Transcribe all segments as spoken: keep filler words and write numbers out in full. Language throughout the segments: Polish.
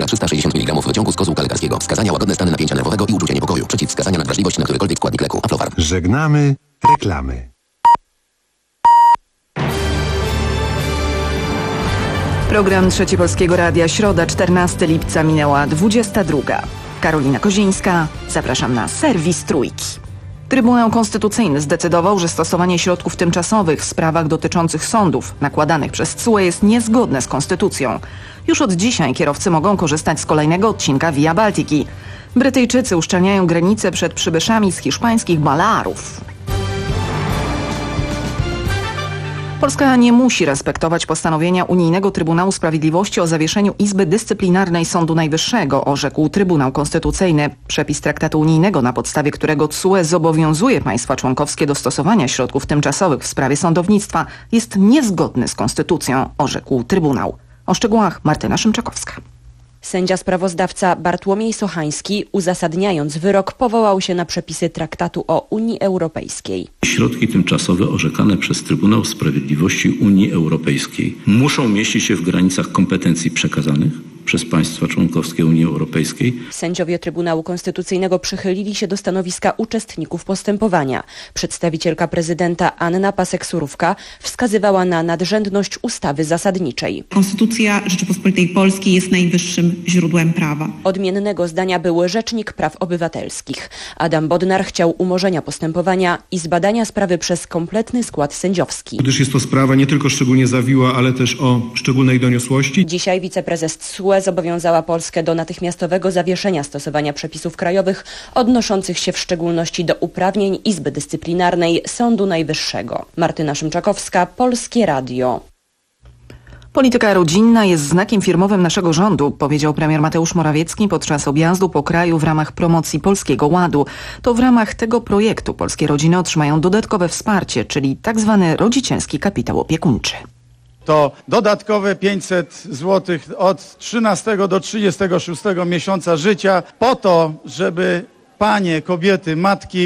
zawiera trzysta sześćdziesiąt miligramów wyciągu z kozłka lekarskiego. Wskazania: łagodne stany napięcia nerwowego i uczucie niepokoju. Przeciwwskazania: nadwrażliwość na którykolwiek składnik leku. Aflofarm. Żegnamy reklamy. Program Trzeci Polskiego Radia, środa, czternastego lipca, minęła dwudziesta druga. Karolina Kozińska, zapraszam na serwis Trójki. Trybunał Konstytucyjny zdecydował, że stosowanie środków tymczasowych w sprawach dotyczących sądów nakładanych przez C U E jest niezgodne z konstytucją. Już od dzisiaj kierowcy mogą korzystać z kolejnego odcinka Via Baltiki. Brytyjczycy uszczelniają granice przed przybyszami z hiszpańskich Balearów. Polska nie musi respektować postanowienia Unijnego Trybunału Sprawiedliwości o zawieszeniu Izby Dyscyplinarnej Sądu Najwyższego, orzekł Trybunał Konstytucyjny. Przepis traktatu unijnego, na podstawie którego C U E zobowiązuje państwa członkowskie do stosowania środków tymczasowych w sprawie sądownictwa, jest niezgodny z konstytucją, orzekł Trybunał. O szczegółach Martyna Szymczakowska. Sędzia sprawozdawca Bartłomiej Sochański, uzasadniając wyrok, powołał się na przepisy traktatu o Unii Europejskiej. Środki tymczasowe orzekane przez Trybunał Sprawiedliwości Unii Europejskiej muszą mieścić się w granicach kompetencji przekazanych przez państwa członkowskie Unii Europejskiej. Sędziowie Trybunału Konstytucyjnego przychylili się do stanowiska uczestników postępowania. Przedstawicielka prezydenta Anna Pasek-Surówka wskazywała na nadrzędność ustawy zasadniczej. Konstytucja Rzeczypospolitej Polskiej jest najwyższym źródłem prawa. Odmiennego zdania był Rzecznik Praw Obywatelskich. Adam Bodnar chciał umorzenia postępowania i zbadania sprawy przez kompletny skład sędziowski. Gdyż jest to sprawa nie tylko szczególnie zawiła, ale też o szczególnej doniosłości. Dzisiaj wiceprezes C U E zobowiązała Polskę do natychmiastowego zawieszenia stosowania przepisów krajowych odnoszących się w szczególności do uprawnień Izby Dyscyplinarnej Sądu Najwyższego. Martyna Szymczakowska, Polskie Radio. Polityka rodzinna jest znakiem firmowym naszego rządu, powiedział premier Mateusz Morawiecki podczas objazdu po kraju w ramach promocji Polskiego Ładu. To w ramach tego projektu polskie rodziny otrzymają dodatkowe wsparcie, czyli tak zwany rodzicielski kapitał opiekuńczy. To dodatkowe pięćset złotych od trzynastego do trzydziestego szóstego miesiąca życia po to, żeby panie, kobiety, matki,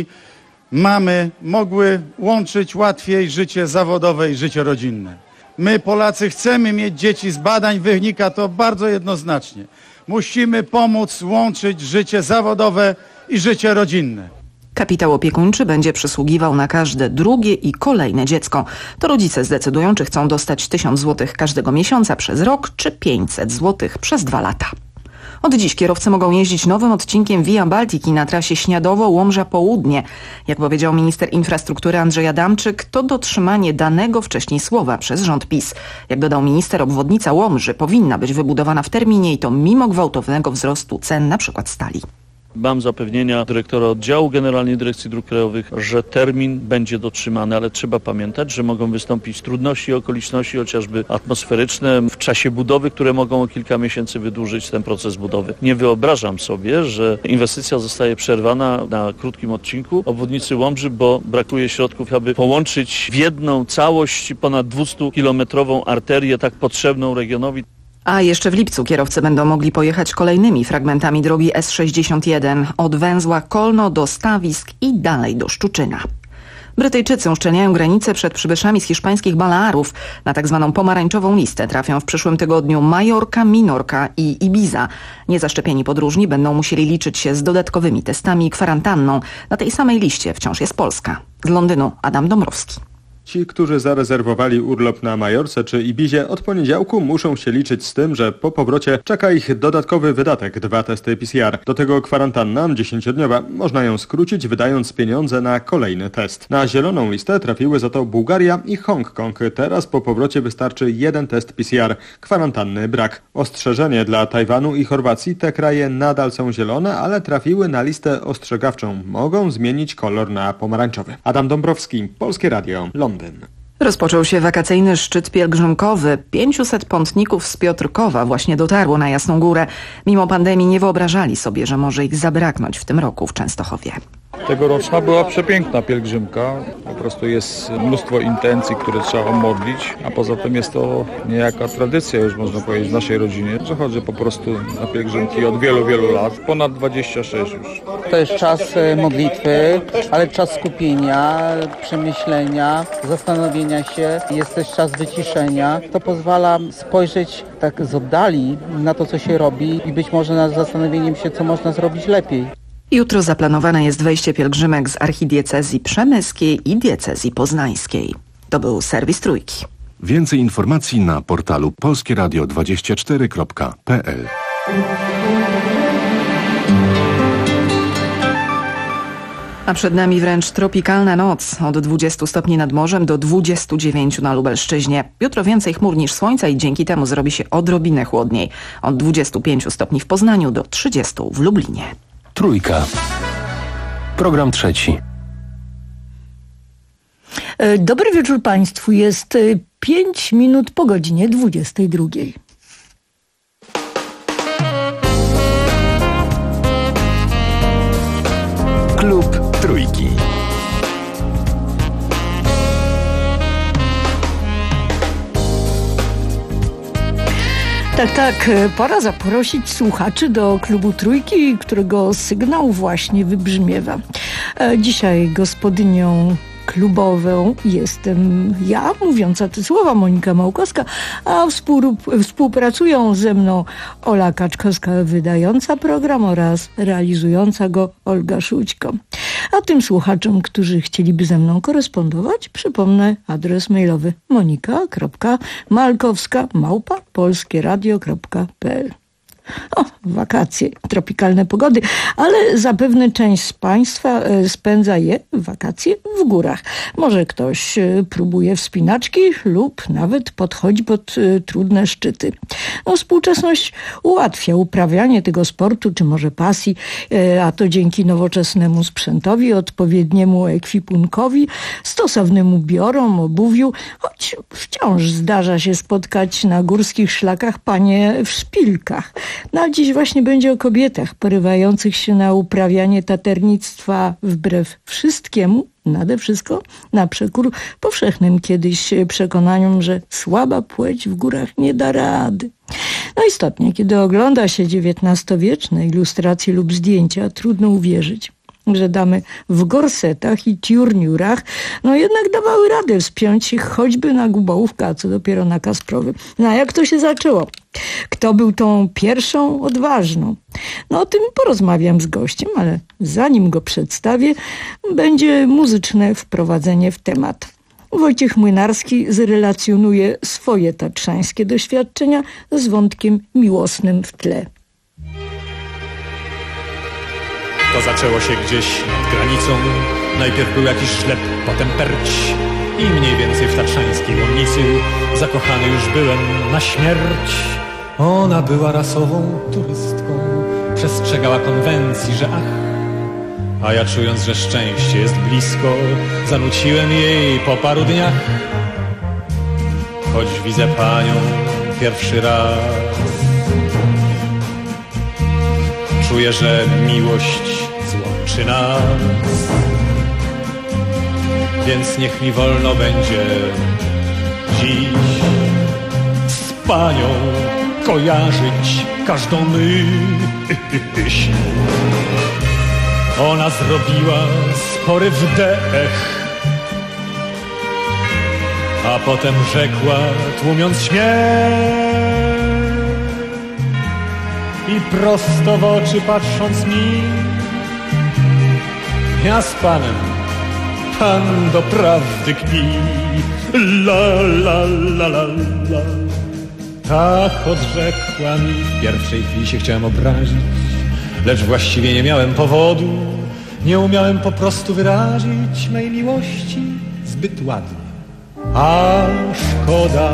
mamy mogły łączyć łatwiej życie zawodowe i życie rodzinne. My, Polacy, chcemy mieć dzieci, z badań wynika to bardzo jednoznacznie. Musimy pomóc łączyć życie zawodowe i życie rodzinne. Kapitał opiekuńczy będzie przysługiwał na każde drugie i kolejne dziecko. To rodzice zdecydują, czy chcą dostać tysiąc złotych każdego miesiąca przez rok, czy pięćset złotych przez dwa lata. Od dziś kierowcy mogą jeździć nowym odcinkiem Via Baltiki na trasie Śniadowo-Łomża Południe. Jak powiedział minister infrastruktury Andrzej Adamczyk, to dotrzymanie danego wcześniej słowa przez rząd PiS. Jak dodał minister, obwodnica Łomży powinna być wybudowana w terminie i to mimo gwałtownego wzrostu cen np. stali. Mam zapewnienia dyrektora oddziału Generalnej Dyrekcji Dróg Krajowych, że termin będzie dotrzymany, ale trzeba pamiętać, że mogą wystąpić trudności i okoliczności chociażby atmosferyczne w czasie budowy, które mogą o kilka miesięcy wydłużyć ten proces budowy. Nie wyobrażam sobie, że inwestycja zostaje przerwana na krótkim odcinku obwodnicy Łomży, bo brakuje środków, aby połączyć w jedną całość ponad dwustukilometrową arterię tak potrzebną regionowi. A jeszcze w lipcu kierowcy będą mogli pojechać kolejnymi fragmentami drogi S sześćdziesiąt jeden od węzła Kolno do Stawisk i dalej do Szczuczyna. Brytyjczycy uszczelniają granice przed przybyszami z hiszpańskich Balearów. Na tak zwaną pomarańczową listę trafią w przyszłym tygodniu Majorka, Minorka i Ibiza. Niezaszczepieni podróżni będą musieli liczyć się z dodatkowymi testami i kwarantanną. Na tej samej liście wciąż jest Polska. Z Londynu Adam Dąbrowski. Ci, którzy zarezerwowali urlop na Majorce czy Ibizie, od poniedziałku muszą się liczyć z tym, że po powrocie czeka ich dodatkowy wydatek, dwa testy P C R. Do tego kwarantanna dziesięciodniowa. Można ją skrócić, wydając pieniądze na kolejny test. Na zieloną listę trafiły za to Bułgaria i Hongkong. Teraz po powrocie wystarczy jeden test P C R. Kwarantanny brak. Ostrzeżenie dla Tajwanu i Chorwacji. Te kraje nadal są zielone, ale trafiły na listę ostrzegawczą. Mogą zmienić kolor na pomarańczowy. Adam Dąbrowski, Polskie Radio, Londyn. Rozpoczął się wakacyjny szczyt pielgrzymkowy. pięciuset pątników z Piotrkowa właśnie dotarło na Jasną Górę. Mimo pandemii nie wyobrażali sobie, że może ich zabraknąć w tym roku w Częstochowie. Tegoroczna była przepiękna pielgrzymka. Po prostu jest mnóstwo intencji, które trzeba omodlić, a poza tym jest to niejaka tradycja, już można powiedzieć, w naszej rodzinie, że chodzę po prostu na pielgrzymki od wielu, wielu lat, ponad dwadzieścia sześć już. To jest czas modlitwy, ale czas skupienia, przemyślenia, zastanowienia się. Jest też czas wyciszenia. To pozwala spojrzeć tak z oddali na to, co się robi i być może nad zastanowieniem się, co można zrobić lepiej. Jutro zaplanowane jest wejście pielgrzymek z archidiecezji przemyskiej i diecezji poznańskiej. To był serwis Trójki. Więcej informacji na portalu polskie radio dwadzieścia cztery kropka p l. A przed nami wręcz tropikalna noc. Od dwudziestu stopni nad morzem do dwudziestu dziewięciu na Lubelszczyźnie. Jutro więcej chmur niż słońca i dzięki temu zrobi się odrobinę chłodniej. Od dwudziestu pięciu stopni w Poznaniu do trzydziestu w Lublinie. Trójka. Program trzeci. Dobry wieczór Państwu. Jest pięć minut po godzinie dwudziestej drugiej. Klub Trójki. Tak, tak, pora zaprosić słuchaczy do klubu Trójki, którego sygnał właśnie wybrzmiewa. Dzisiaj gospodynią klubową jestem ja, mówiąca te słowa, Monika Małkowska, a współpracują ze mną Ola Kaczkowska, wydająca program, oraz realizująca go Olga Szućko. A tym słuchaczom, którzy chcieliby ze mną korespondować, przypomnę adres mailowy monika kropka malkowska małpa polskieradio kropka p l. O, wakacje, tropikalne pogody, ale zapewne część z Państwa spędza je, wakacje, w górach. Może ktoś próbuje wspinaczki lub nawet podchodzi pod trudne szczyty. No, współczesność ułatwia uprawianie tego sportu, czy może pasji, a to dzięki nowoczesnemu sprzętowi, odpowiedniemu ekwipunkowi, stosownym ubiorom, obuwiu, choć wciąż zdarza się spotkać na górskich szlakach panie w szpilkach. No a dziś właśnie będzie o kobietach porywających się na uprawianie taternictwa wbrew wszystkiemu, nade wszystko na przekór powszechnym kiedyś przekonaniom, że słaba płeć w górach nie da rady. No istotnie, kiedy ogląda się dziewiętnastowieczne ilustracje lub zdjęcia, trudno uwierzyć, że damy w gorsetach i tiurniurach no jednak dawały radę wspiąć się choćby na Gubałówkę, a co dopiero na Kasprowy. No a jak to się zaczęło? Kto był tą pierwszą odważną? No o tym porozmawiam z gościem, ale zanim go przedstawię, będzie muzyczne wprowadzenie w temat. Wojciech Młynarski zrelacjonuje swoje tatrzańskie doświadczenia z wątkiem miłosnym w tle. To zaczęło się gdzieś nad granicą. Najpierw był jakiś żleb, potem perć. I mniej więcej w tatrzańskiej łomnicy zakochany już byłem na śmierć. Ona była rasową turystką, przestrzegała konwencji, że ach. A ja czując, że szczęście jest blisko, zanuciłem jej po paru dniach. Choć widzę panią pierwszy raz, czuję, że miłość złączy nas. Więc niech mi wolno będzie dziś z panią kojarzyć każdą myśl. Ona zrobiła spory wdech, a potem rzekła, tłumiąc śmiech i prosto w oczy patrząc mi: ja z panem, pan doprawdy kpi. La la la la la. Tak odrzekła mi. W pierwszej chwili się chciałem obrazić, lecz właściwie nie miałem powodu. Nie umiałem po prostu wyrazić mej miłości zbyt ładnie. A szkoda.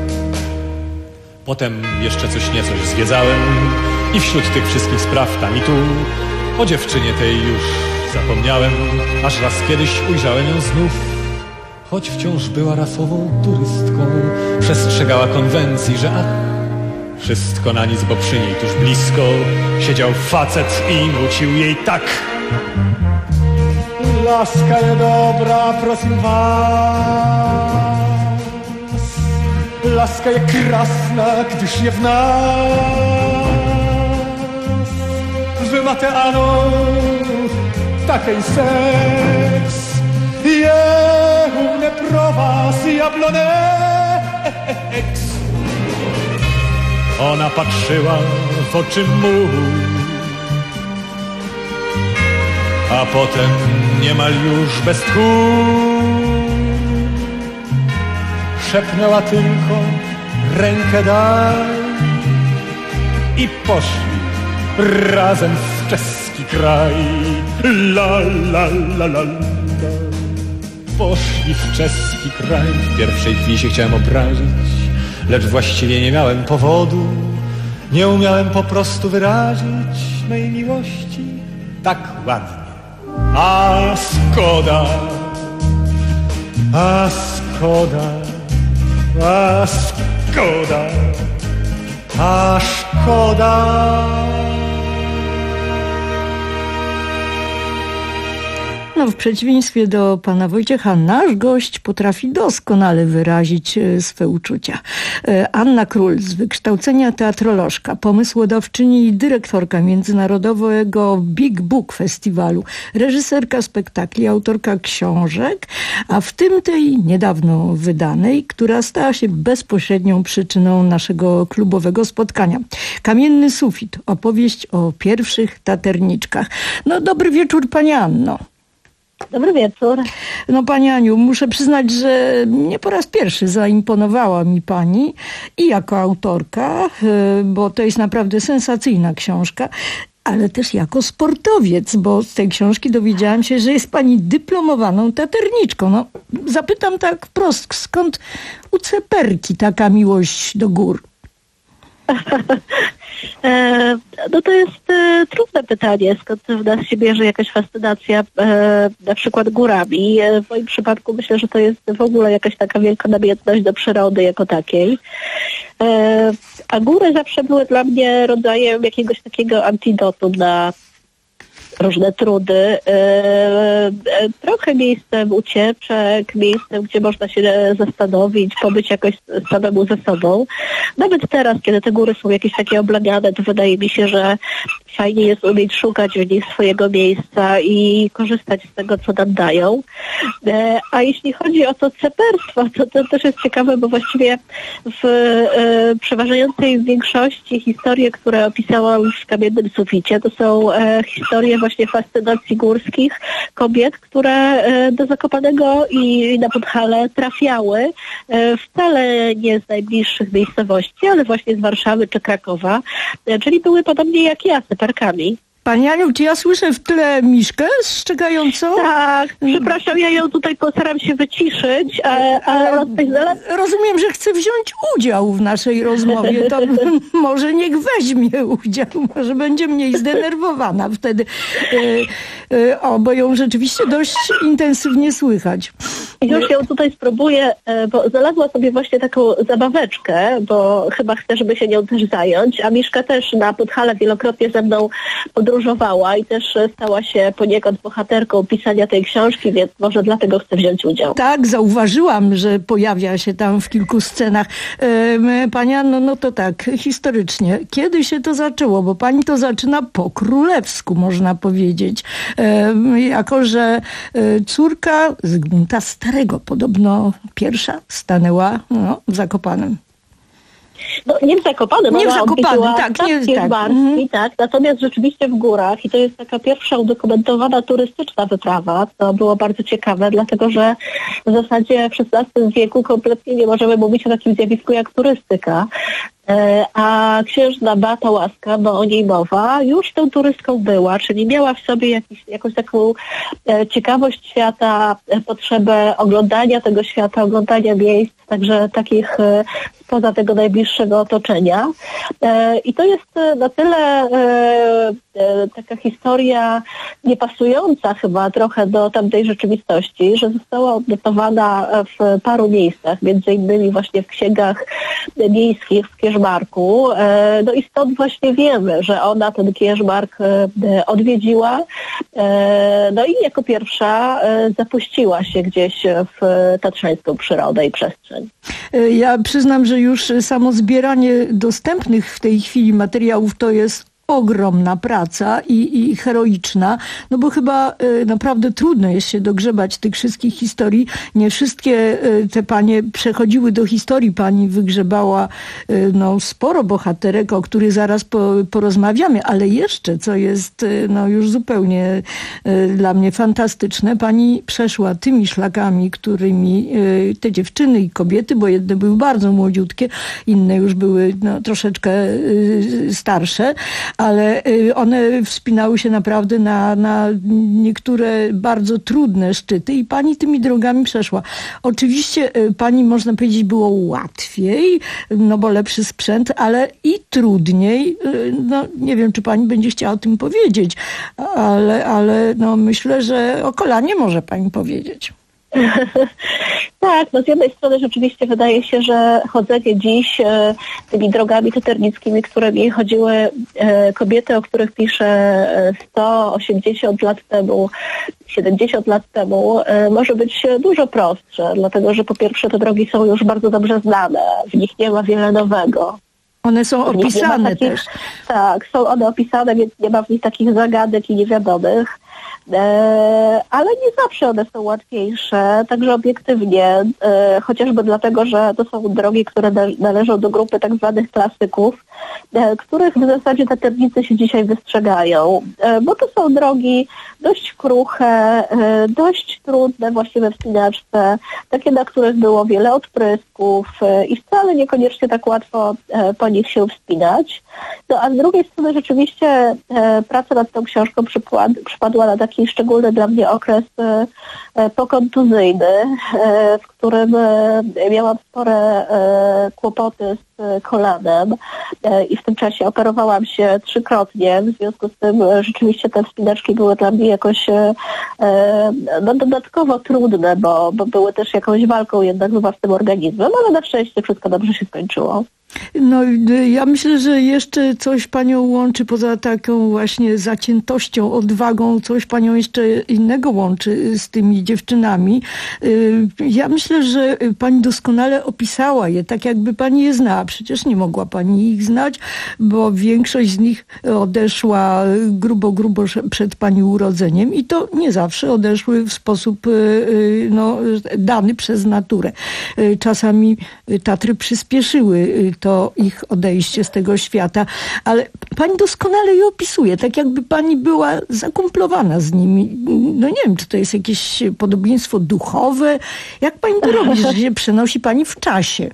Potem jeszcze coś niecoś zwiedzałem i wśród tych wszystkich spraw tam i tu o dziewczynie tej już zapomniałem, aż raz kiedyś ujrzałem ją znów. Choć wciąż była rasową turystką, przestrzegała konwencji, że ach, wszystko na nic, bo przy niej tuż blisko siedział facet i nucił jej tak. Laska je dobra, prosim was. Laska je krasna, gdyż je w nas. Wy máte ano, takej seks. Je u mnie pro was jablonek. Ona patrzyła w oczy mój, a potem niemal już bez tchu szepnęła tylko rękę daj i poszli razem w czeski kraj. La la la la la. Poszli w czeski kraj. W pierwszej chwili się chciałem obrazić, lecz właściwie nie miałem powodu. Nie umiałem po prostu wyrazić mej miłości tak ładnie. A szkoda, a szkoda, a szkoda, a szkoda. No, w przeciwieństwie do pana Wojciecha, nasz gość potrafi doskonale wyrazić swe uczucia. Anna Król, z wykształcenia teatrolożka, pomysłodawczyni i dyrektorka Międzynarodowego Big Book Festiwalu, reżyserka spektakli, autorka książek, a w tym tej niedawno wydanej, która stała się bezpośrednią przyczyną naszego klubowego spotkania. Kamienny sufit, opowieść o pierwszych taterniczkach. No, dobry wieczór, pani Anno. Dobry wieczór. No pani Aniu, muszę przyznać, że nie po raz pierwszy zaimponowała mi pani i jako autorka, bo to jest naprawdę sensacyjna książka, ale też jako sportowiec, bo z tej książki dowiedziałam się, że jest pani dyplomowaną taterniczką. No, zapytam tak wprost, skąd u ceperki taka miłość do gór? E, no to jest e, trudne pytanie, skąd w nas się bierze jakaś fascynacja e, na przykład górami. E, w moim przypadku myślę, że to jest w ogóle jakaś taka wielka namiętność do przyrody jako takiej. E, a góry zawsze były dla mnie rodzajem jakiegoś takiego antidotum na różne trudy. E, e, trochę miejscem ucieczek, miejscem, gdzie można się zastanowić, pobyć jakoś samemu ze sobą. Nawet teraz, kiedy te góry są jakieś takie oblegane, to wydaje mi się, że fajnie jest umieć szukać w nich swojego miejsca i korzystać z tego, co nam dają. E, a jeśli chodzi o to ceperstwo, to, to też jest ciekawe, bo właściwie w e, przeważającej większości historie, które opisałam w Kamiennym suficie, to są e, historie właśnie fascynacji górskich kobiet, które e, do Zakopanego i na Podhale trafiały e, wcale nie z najbliższych miejscowości, ale właśnie z Warszawy czy Krakowa, e, czyli były podobnie jak ja, ceperkami. Pani Aniu, czy ja słyszę w tle Miszkę szczekającą? Tak, przepraszam, ja ją tutaj postaram się wyciszyć, a, a rozumiem, że chce wziąć udział w naszej rozmowie, to może niech weźmie udział, może będzie mniej zdenerwowana wtedy. E, e, o, bo ją rzeczywiście dość intensywnie słychać. Już ją tutaj spróbuję, bo znalazła sobie właśnie taką zabaweczkę, bo chyba chcę, żeby się nią też zająć, a Miszka też na Podhale wielokrotnie ze mną podróżowała i też stała się poniekąd bohaterką pisania tej książki, więc może dlatego chcę wziąć udział. Tak, zauważyłam, że pojawia się tam w kilku scenach. E, pani Anno, no to tak, historycznie. Kiedy się to zaczęło? Bo pani to zaczyna po królewsku, można powiedzieć. E, jako, że e, córka Zygmunta Starego podobno pierwsza stanęła no, w Zakopanem. No, nie w Zakopanem, nie w ona Zakopanem, tak, nie tak. Barski, mm-hmm. tak. Natomiast rzeczywiście w górach i to jest taka pierwsza udokumentowana turystyczna wyprawa, co było bardzo ciekawe, dlatego że w zasadzie w szesnastym wieku kompletnie nie możemy mówić o takim zjawisku jak turystyka. A księżna Beata Łaska, bo o niej mowa, już tą turystką była, czyli miała w sobie jakiś, jakąś taką e, ciekawość świata, e, potrzebę oglądania tego świata, oglądania miejsc, także takich e, spoza tego najbliższego otoczenia. E, I to jest na tyle e, taka historia niepasująca chyba trochę do tamtej rzeczywistości, że została odnotowana w paru miejscach, między innymi właśnie w księgach miejskich w Kierzmarku. No i stąd właśnie wiemy, że ona ten Kierzmark odwiedziła, no i jako pierwsza zapuściła się gdzieś w tatrzańską przyrodę i przestrzeń. Ja przyznam, że już samo zbieranie dostępnych w tej chwili materiałów to jest ogromna praca i, i heroiczna, no bo chyba y, naprawdę trudno jest się dogrzebać tych wszystkich historii. Nie wszystkie y, te panie przechodziły do historii. Pani wygrzebała y, no, sporo bohaterek, o których zaraz po, porozmawiamy, ale jeszcze, co jest y, no, już zupełnie y, dla mnie fantastyczne, pani przeszła tymi szlakami, którymi y, te dziewczyny i kobiety, bo jedne były bardzo młodziutkie, inne już były no, troszeczkę y, starsze, ale one wspinały się naprawdę na, na niektóre bardzo trudne szczyty i pani tymi drogami przeszła. Oczywiście pani, można powiedzieć, było łatwiej, no bo lepszy sprzęt, ale i trudniej. No nie wiem, czy pani będzie chciała o tym powiedzieć, ale, ale no myślę, że o kolanie może pani powiedzieć. Tak, no z jednej strony rzeczywiście wydaje się, że chodzenie dziś e, tymi drogami taternickimi, którymi chodziły e, kobiety, o których piszę sto osiemdziesiąt lat temu, siedemdziesiąt lat temu, e, może być dużo prostsze, dlatego że po pierwsze te drogi są już bardzo dobrze znane, w nich nie ma wiele nowego. One są opisane takich, też. Tak, są one opisane, więc nie ma w nich takich zagadek i niewiadomych. E, ale nie zawsze one są łatwiejsze, także obiektywnie, e, chociażby dlatego, że to są drogi, które na, należą do grupy tak zwanych klasyków, e, których w zasadzie taternicy się dzisiaj wystrzegają, e, bo to są drogi dość kruche, e, dość trudne właśnie we wspinaczce, takie, na których było wiele odprysków e, i wcale niekoniecznie tak łatwo e, po nich się wspinać. No a z drugiej strony rzeczywiście e, praca nad tą książką przypadła, przypadła na taki szczególny dla mnie okres e, e, pokontuzyjny, e, w którym e, miałam spore e, kłopoty z e, kolanem e, i w tym czasie operowałam się trzykrotnie, w związku z tym e, rzeczywiście te wspinaczki były dla mnie jakoś e, no, dodatkowo trudne, bo, bo były też jakąś walką jednak z własnym organizmem, ale na szczęście wszystko dobrze się skończyło. No ja myślę, że jeszcze coś panią łączy poza taką właśnie zaciętością, odwagą, coś panią jeszcze innego łączy z tymi dziewczynami. Ja myślę, że pani doskonale opisała je, tak jakby pani je znała. Przecież nie mogła pani ich znać, bo większość z nich odeszła grubo, grubo przed pani urodzeniem i to nie zawsze odeszły w sposób no, dany przez naturę. Czasami Tatry przyspieszyły to ich odejście z tego świata, ale pani doskonale je opisuje, tak jakby pani była zakumplowana z nimi. No nie wiem, czy to jest jakieś podobieństwo duchowe. Jak pani to robi, że się przenosi pani w czasie?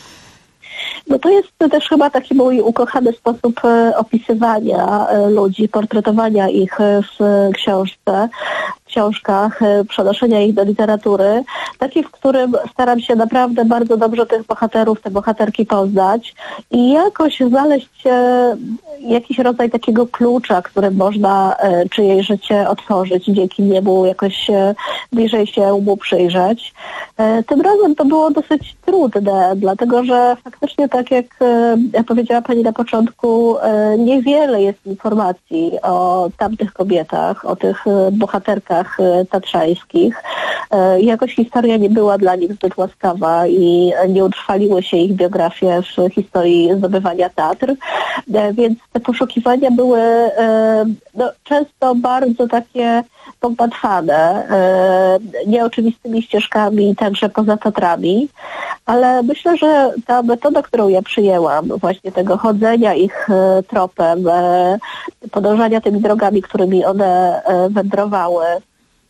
No to jest też chyba taki mój ukochany sposób opisywania ludzi, portretowania ich w książce, w książkach, przenoszenia ich do literatury, taki, w którym staram się naprawdę bardzo dobrze tych bohaterów, te bohaterki poznać i jakoś znaleźć jakiś rodzaj takiego klucza, którym można czyjeś życie otworzyć, dzięki niemu jakoś bliżej się mu przyjrzeć. Tym razem to było dosyć trudne, dlatego że faktycznie tak jak powiedziała pani na początku, niewiele jest informacji o tamtych kobietach, o tych bohaterkach tatrzańskich. Jakoś historia nie była dla nich zbyt łaskawa i nie utrwaliły się ich biografie w historii zdobywania Tatr, więc te poszukiwania były no, często bardzo takie pogmatwane, nieoczywistymi ścieżkami, także poza Tatrami, ale myślę, że ta metoda, którą ja przyjęłam, właśnie tego chodzenia ich tropem, podążania tymi drogami, którymi one wędrowały,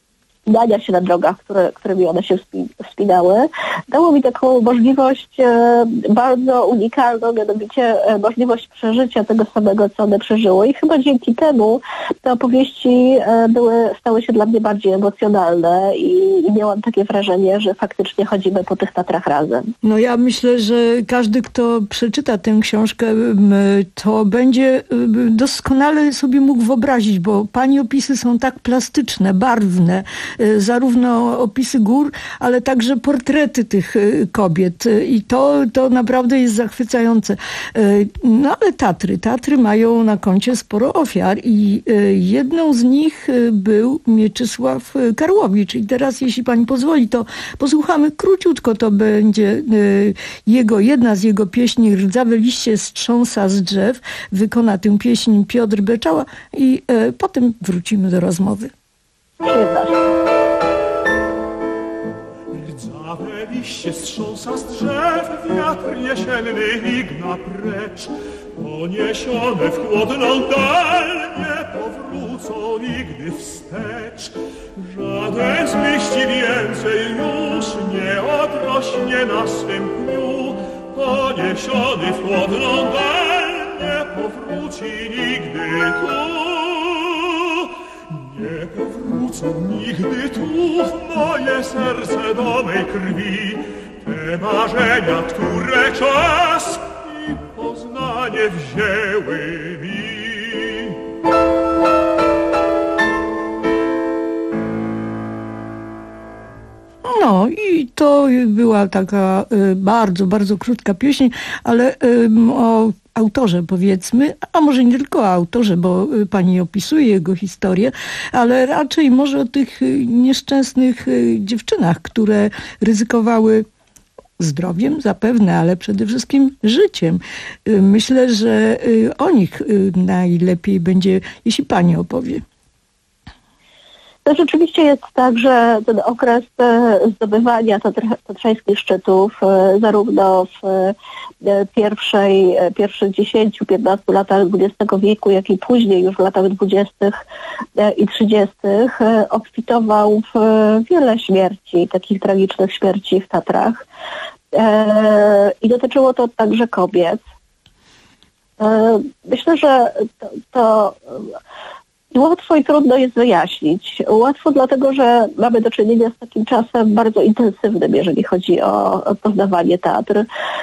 wspinania się na drogach, które, którymi one się wspinały, dało mi taką możliwość e, bardzo unikalną, mianowicie e, możliwość przeżycia tego samego, co one przeżyły. I chyba dzięki temu te opowieści e, były, stały się dla mnie bardziej emocjonalne i, i miałam takie wrażenie, że faktycznie chodzimy po tych Tatrach razem. No ja myślę, że każdy, kto przeczyta tę książkę, to będzie doskonale sobie mógł wyobrazić, bo pani opisy są tak plastyczne, barwne, zarówno opisy gór, ale także portrety tych kobiet i to, to naprawdę jest zachwycające. No ale Tatry, Tatry mają na koncie sporo ofiar i jedną z nich był Mieczysław Karłowicz i teraz, jeśli pani pozwoli, to posłuchamy króciutko, to będzie jego, jedna z jego pieśni Rdzawe liście strząsa z drzew, wykona tę pieśń Piotr Beczała i e, potem wrócimy do rozmowy. Rdzawe liście strząsa z drzew, wiatr jesienny igna precz. Poniesione w chłodną dal, nie powrócą nigdy wstecz. Żaden z liści więcej już nie odrośnie na swym pniu. Poniesiony w chłodną dal, nie powróci nigdy tu. Nie powrócą nigdy tu w moje serce do mej krwi. Te marzenia, które czas i poznanie wzięły mi. No i to była taka y, bardzo, bardzo krótka pieśń, ale y, o autorze powiedzmy, a może nie tylko o autorze, bo y, pani opisuje jego historię, ale raczej może o tych y, nieszczęsnych y, dziewczynach, które ryzykowały zdrowiem zapewne, ale przede wszystkim życiem. Y, myślę, że y, o nich y, najlepiej będzie, jeśli pani opowie. To rzeczywiście jest tak, że ten okres zdobywania tatrzańskich szczytów, zarówno w pierwszej, pierwszych dziesięciu piętnastu latach dwudziestego wieku, jak i później już w latach dwudziestych i trzydziestych obfitował w wiele śmierci, takich tragicznych śmierci w Tatrach. I dotyczyło to także kobiet. Myślę, że to, to łatwo i trudno jest wyjaśnić. Łatwo dlatego, że mamy do czynienia z takim czasem bardzo intensywnym, jeżeli chodzi o, o poznawanie Tatr,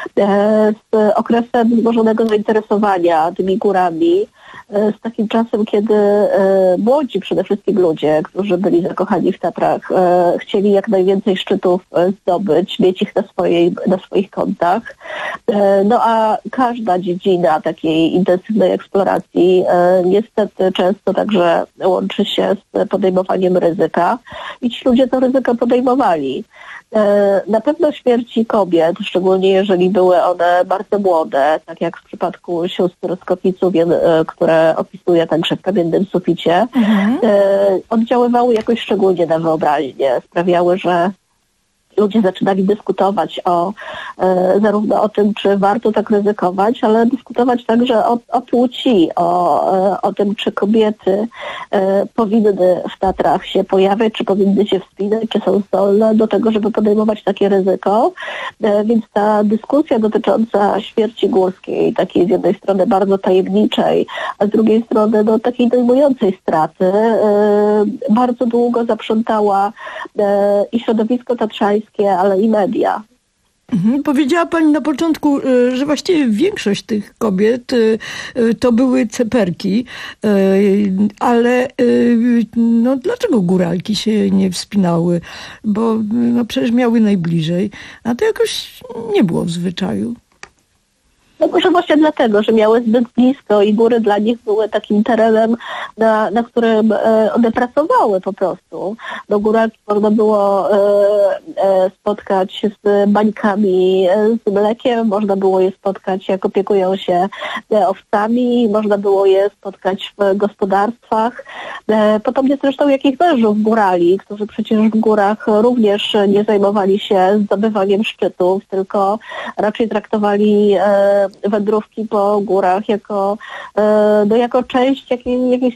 z okresem wzmożonego zainteresowania tymi górami, z takim czasem, kiedy młodzi przede wszystkim ludzie, którzy byli zakochani w Tatrach, chcieli jak najwięcej szczytów zdobyć, mieć ich na, swojej, na swoich kontach. No a każda dziedzina takiej intensywnej eksploracji niestety często także łączy się z podejmowaniem ryzyka i ci ludzie to ryzyko podejmowali. Na pewno śmierci kobiet, szczególnie jeżeli były one bardzo młode, tak jak w przypadku sióstr z Kopiców, które opisuje także w Kamiennym suficie, mhm. oddziaływały jakoś szczególnie na wyobraźnię, sprawiały, że ludzie zaczynali dyskutować o, e, zarówno o tym, czy warto tak ryzykować, ale dyskutować także o, o płci, o, e, o tym, czy kobiety e, powinny w Tatrach się pojawiać, czy powinny się wspinać, czy są zdolne do tego, żeby podejmować takie ryzyko. E, więc ta dyskusja dotycząca śmierci górskiej, takiej z jednej strony bardzo tajemniczej, a z drugiej strony no, takiej dojmującej straty, e, bardzo długo zaprzątała e, i środowisko tatrzańskie, ale i media. Mhm. Powiedziała pani na początku, że właściwie większość tych kobiet to były ceperki, ale no, dlaczego góralki się nie wspinały? Bo no, przecież miały najbliżej, a to jakoś nie było w zwyczaju. No może właśnie dlatego, że miały zbyt blisko i góry dla nich były takim terenem, na, na którym e, one pracowały po prostu. Do góralki można było e, e, spotkać z bańkami e, z mlekiem, można było je spotkać, jak opiekują się e, owcami, można było je spotkać w gospodarstwach. E, podobnie zresztą jak ich mężów górali, którzy przecież w górach również nie zajmowali się zdobywaniem szczytów, tylko raczej traktowali e, wędrówki po górach jako, no, jako część jakiej, jakiejś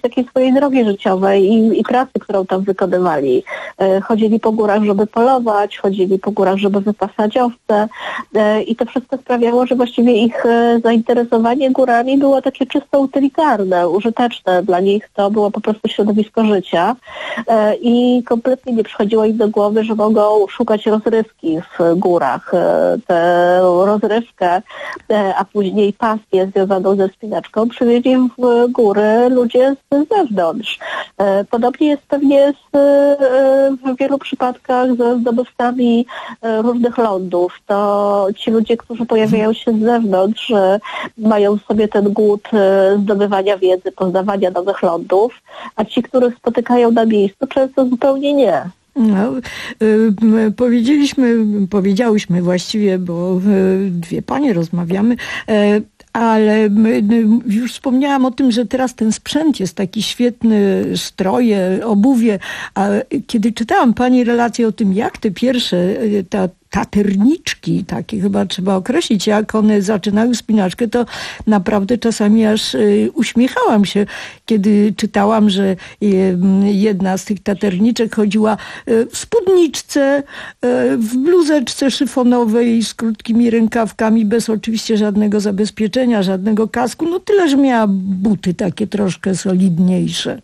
takiej swojej drogi życiowej i, i pracy, którą tam wykonywali. Chodzili po górach, żeby polować, chodzili po górach, żeby wypasać owce i to wszystko sprawiało, że właściwie ich zainteresowanie górami było takie czysto utylitarne, użyteczne. Dla nich to było po prostu środowisko życia i kompletnie nie przychodziło im do głowy, że mogą szukać rozrywki w górach. Tę rozrywkę, a później pasję związaną ze wspinaczką przywieźli w góry ludzie z zewnątrz. Podobnie jest pewnie z, w wielu przypadkach ze zdobywcami różnych lądów. To ci ludzie, którzy pojawiają się z zewnątrz, mają w sobie ten głód zdobywania wiedzy, poznawania nowych lądów, a ci, których spotykają na miejscu, często zupełnie nie. No, y, powiedzieliśmy, powiedziałyśmy właściwie, bo y, dwie panie rozmawiamy, y, ale już wspomniałam o tym, że teraz ten sprzęt jest taki świetny, stroje, obuwie, a kiedy czytałam pani relację o tym, jak te pierwsze, ta taterniczki, takie chyba trzeba określić, jak one zaczynały wspinaczkę, to naprawdę czasami aż y, uśmiechałam się, kiedy czytałam, że y, jedna z tych taterniczek chodziła y, w spódniczce, y, w bluzeczce szyfonowej z krótkimi rękawkami, bez oczywiście żadnego zabezpieczenia, żadnego kasku, no tyle, że miała buty takie troszkę solidniejsze.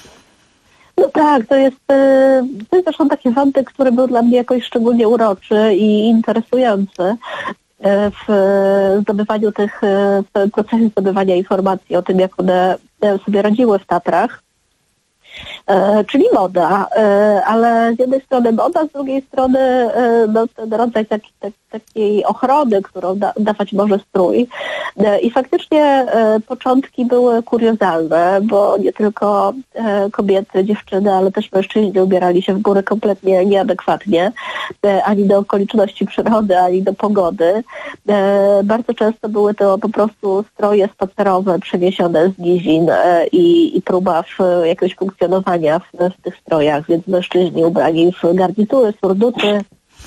No tak, to jest, to jest zresztą taki wątek, który był dla mnie jakoś szczególnie uroczy i interesujący w zdobywaniu tych, w procesie zdobywania informacji o tym, jak one sobie radziły w Tatrach. E, czyli moda, e, ale z jednej strony moda, z drugiej strony e, no, ten rodzaj taki, tak, takiej ochrony, którą da, dawać może strój. E, I faktycznie e, początki były kuriozalne, bo nie tylko e, kobiety, dziewczyny, ale też mężczyźni ubierali się w góry kompletnie nieadekwatnie, e, ani do okoliczności przyrody, ani do pogody. E, bardzo często były to po prostu stroje spacerowe przeniesione z nizin e, i, i próba w jakiegoś funkcjonowania W, w tych strojach, więc mężczyźni ubrani w garnitury, surduty,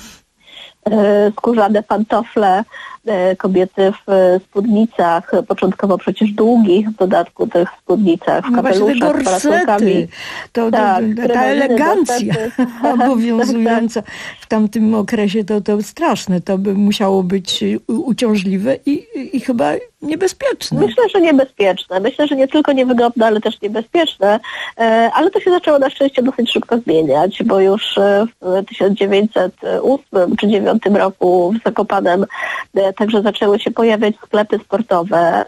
e, skórzane pantofle, e, kobiety w spódnicach, początkowo przecież długich, w dodatku tych spódnicach, w no kapeluszach, z parasolkami. To, tak, to, ta elegancja obowiązująca w tamtym okresie, to, to straszne, to by musiało być uciążliwe i, i chyba niebezpieczne. Myślę, że niebezpieczne. Myślę, że nie tylko niewygodne, ale też niebezpieczne. Ale to się zaczęło na szczęście dosyć szybko zmieniać, bo już w tysiąc dziewięćset ósmym czy dziewiątym roku w Zakopanem także zaczęły się pojawiać sklepy sportowe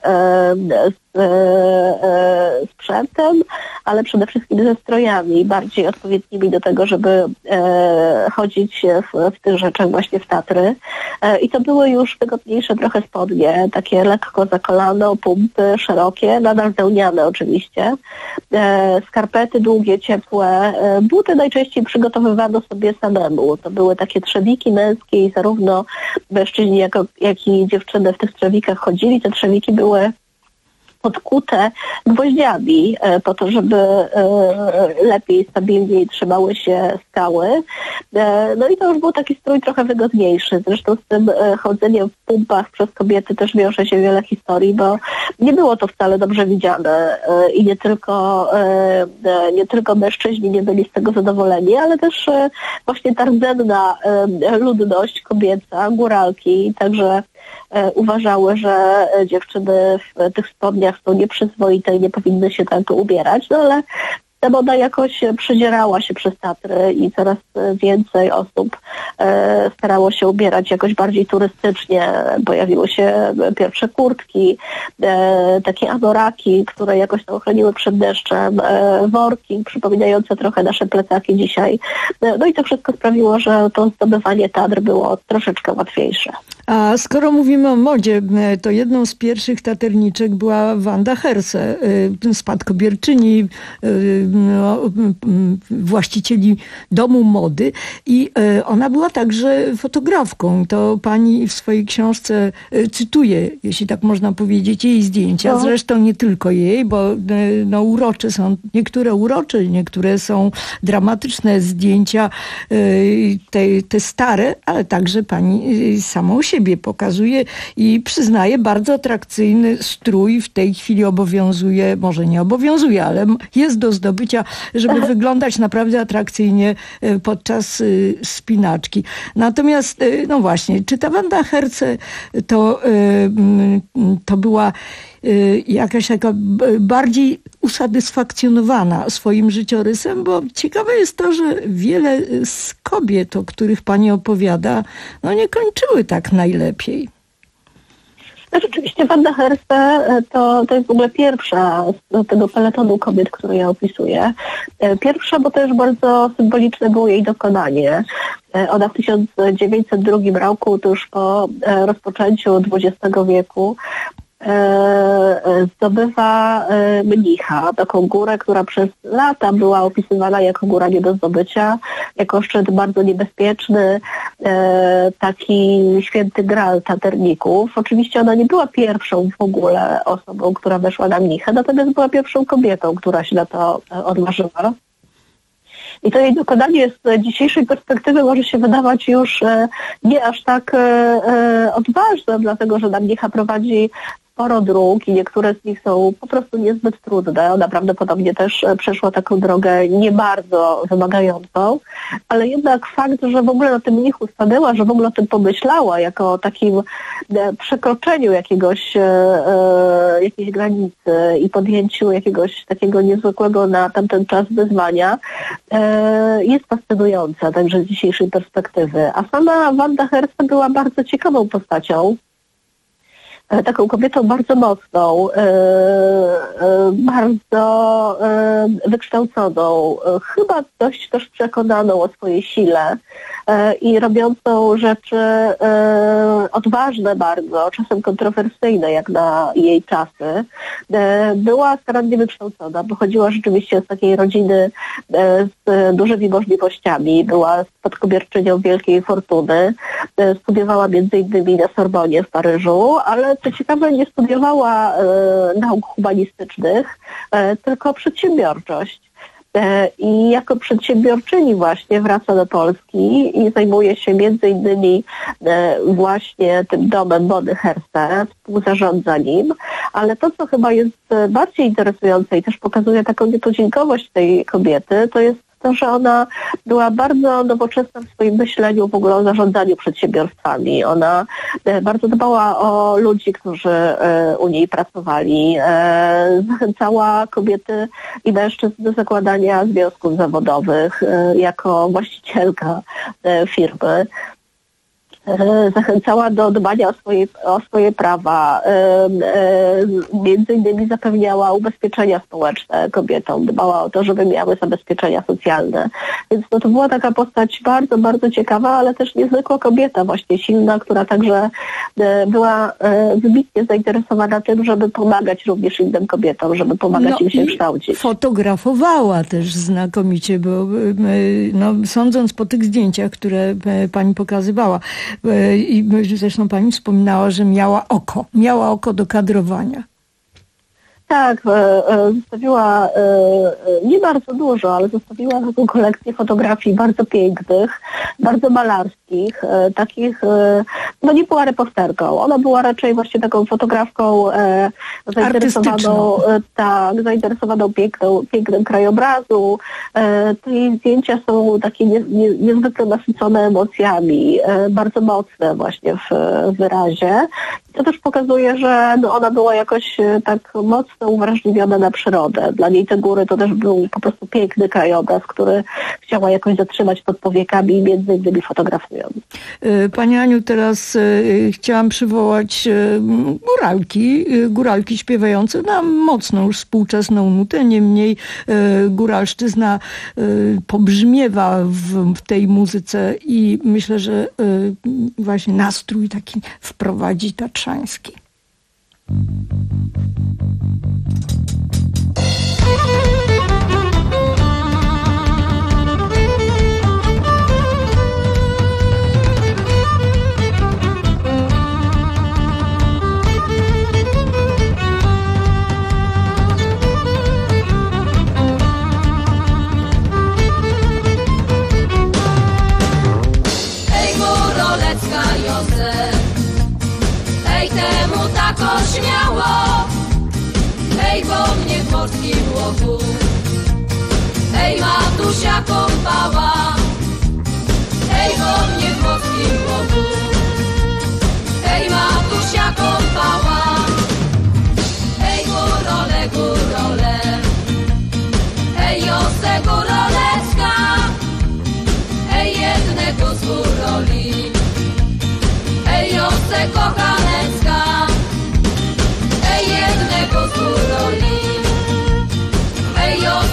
z sprzętem, ale przede wszystkim ze strojami bardziej odpowiednimi do tego, żeby chodzić w, w tych rzeczach właśnie w Tatry. I to były już wygodniejsze trochę spodnie, takie lekko za kolano, pumpy szerokie, nadal wełniane oczywiście. Skarpety długie, ciepłe. Buty najczęściej przygotowywano sobie samemu. To były takie trzewiki męskie i zarówno mężczyźni, jak, jak i dziewczyny w tych trzewikach chodzili. Te trzewiki były podkute gwoździami po to, żeby lepiej, stabilniej trzymały się skały. No i to już był taki strój trochę wygodniejszy. Zresztą z tym chodzeniem w pumpach przez kobiety też wiąże się wiele historii, bo nie było to wcale dobrze widziane i nie tylko, nie tylko mężczyźni nie byli z tego zadowoleni, ale też właśnie ta rdzenna ludność kobieca, góralki, także uważały, że dziewczyny w tych spodniach są nieprzyzwoite i nie powinny się tak ubierać, no ale ta moda jakoś przedzierała się przez Tatry i coraz więcej osób e, starało się ubierać jakoś bardziej turystycznie. Pojawiły się pierwsze kurtki, e, takie anoraki, które jakoś tam chroniły przed deszczem, e, worki przypominające trochę nasze plecaki dzisiaj. E, no i to wszystko sprawiło, że to zdobywanie Tatr było troszeczkę łatwiejsze. A skoro mówimy o modzie, to jedną z pierwszych taterniczek była Wanda Herse, spadkobierczyni no, właścicieli domu mody i ona była także fotografką. To pani w swojej książce cytuje, jeśli tak można powiedzieć, jej zdjęcia. No. Zresztą nie tylko jej, bo no, urocze są, niektóre urocze, niektóre są dramatyczne zdjęcia, te, te stare, ale także pani samą siebie pokazuje i przyznaje, bardzo atrakcyjny strój w tej chwili obowiązuje, może nie obowiązuje, ale jest do zdobycia, żeby wyglądać naprawdę atrakcyjnie podczas spinaczki. Natomiast, no właśnie, czy ta Wanda Herce to, to była jakaś taka bardziej usatysfakcjonowana swoim życiorysem, bo ciekawe jest to, że wiele z kobiet, o których pani opowiada, no nie kończyły tak najlepiej. No rzeczywiście Wanda Herce to, to jest w ogóle pierwsza z tego peletonu kobiet, który ja opisuję. Pierwsza, bo też bardzo symboliczne było jej dokonanie. Ona w tysiąc dziewięćset drugim roku, tuż po rozpoczęciu dwudziestego wieku, zdobywa Mnicha, taką górę, która przez lata była opisywana jako góra nie do zdobycia, jako szczyt bardzo niebezpieczny, taki święty graal taterników. Oczywiście ona nie była pierwszą w ogóle osobą, która weszła na Mnichę, natomiast była pierwszą kobietą, która się na to odważyła. I to jej dokonanie z dzisiejszej perspektywy może się wydawać już nie aż tak odważne, dlatego że na Mnicha prowadzi sporo dróg i niektóre z nich są po prostu niezbyt trudne. Ona prawdopodobnie też przeszła taką drogę nie bardzo wymagającą, ale jednak fakt, że w ogóle na tym Mnichu stanęła, że w ogóle o tym pomyślała jako o takim przekroczeniu jakiegoś, e, jakiejś granicy i podjęciu jakiegoś takiego niezwykłego na tamten czas wyzwania, e, jest fascynująca także z dzisiejszej perspektywy. A sama Wanda Herce była bardzo ciekawą postacią. Taką kobietą bardzo mocną, bardzo wykształconą, chyba dość też przekonaną o swojej sile i robiącą rzeczy odważne bardzo, czasem kontrowersyjne jak na jej czasy. Była starannie wykształcona, pochodziła rzeczywiście z takiej rodziny z dużymi możliwościami, była spadkobierczynią wielkiej fortuny, studiowała między innymi na Sorbonie w Paryżu, ale co ciekawe, nie studiowała e, nauk humanistycznych, e, tylko przedsiębiorczość. E, I jako przedsiębiorczyni właśnie wraca do Polski i zajmuje się między innymi e, właśnie tym domem mody Herce, współzarządza nim, ale to, co chyba jest bardziej interesujące i też pokazuje taką nietuzinkowość tej kobiety, to jest to, że ona była bardzo nowoczesna w swoim myśleniu w ogóle o zarządzaniu przedsiębiorstwami. Ona bardzo dbała o ludzi, którzy u niej pracowali. Zachęcała kobiety i mężczyzn do zakładania związków zawodowych jako właścicielka firmy. Zachęcała do dbania o swoje, o swoje prawa, między innymi zapewniała ubezpieczenia społeczne kobietom, dbała o to, żeby miały zabezpieczenia socjalne. Więc no, to była taka postać bardzo, bardzo ciekawa, ale też niezwykła kobieta, właśnie silna, która także była wybitnie zainteresowana tym, żeby pomagać również innym kobietom, żeby pomagać no im się kształcić. Fotografowała też znakomicie, bo no, sądząc po tych zdjęciach, które pani pokazywała, i zresztą pani wspominała, że miała oko, miała oko do kadrowania. Tak, zostawiła nie bardzo dużo, ale zostawiła taką kolekcję fotografii bardzo pięknych, bardzo malarskich, takich, no nie była reporterką, ona była raczej właśnie taką fotografką zainteresowaną, tak, zainteresowaną piękną, pięknem krajobrazu. Te jej zdjęcia są takie nie, nie, niezwykle nasycone emocjami, bardzo mocne właśnie w wyrazie. To też pokazuje, że no ona była jakoś tak mocno uwrażliwiona na przyrodę. Dla niej te góry to też był po prostu piękny krajobraz, który chciała jakoś zatrzymać pod powiekami, między innymi fotografując. Pani Aniu, teraz chciałam przywołać góralki, góralki śpiewające na mocną już współczesną nutę, niemniej góralszczyzna pobrzmiewa w, w tej muzyce i myślę, że właśnie nastrój taki wprowadzi tatrzański.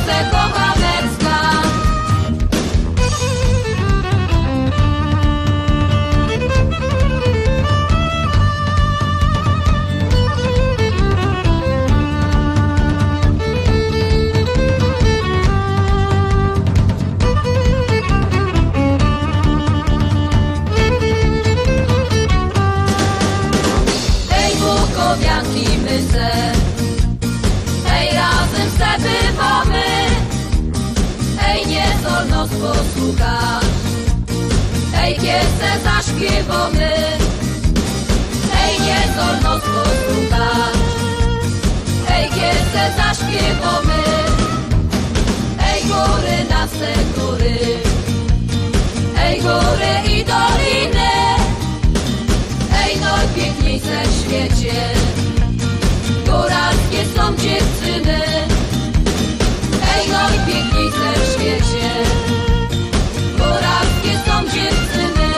se kocha męska. Ej, razem se bywamy, ej, nie wolno posłuchać, ej, kiece zaśpiewamy, ej, nie wolno posłuchać, ej, kiece zaśpiewamy, ej, góry na se góry, ej, góry i doliny, ej, najpiękniejsze w świecie. Góralskie są dziewczyny, ej, najpiękniejsze w świecie. Góralskie są dziewczyny.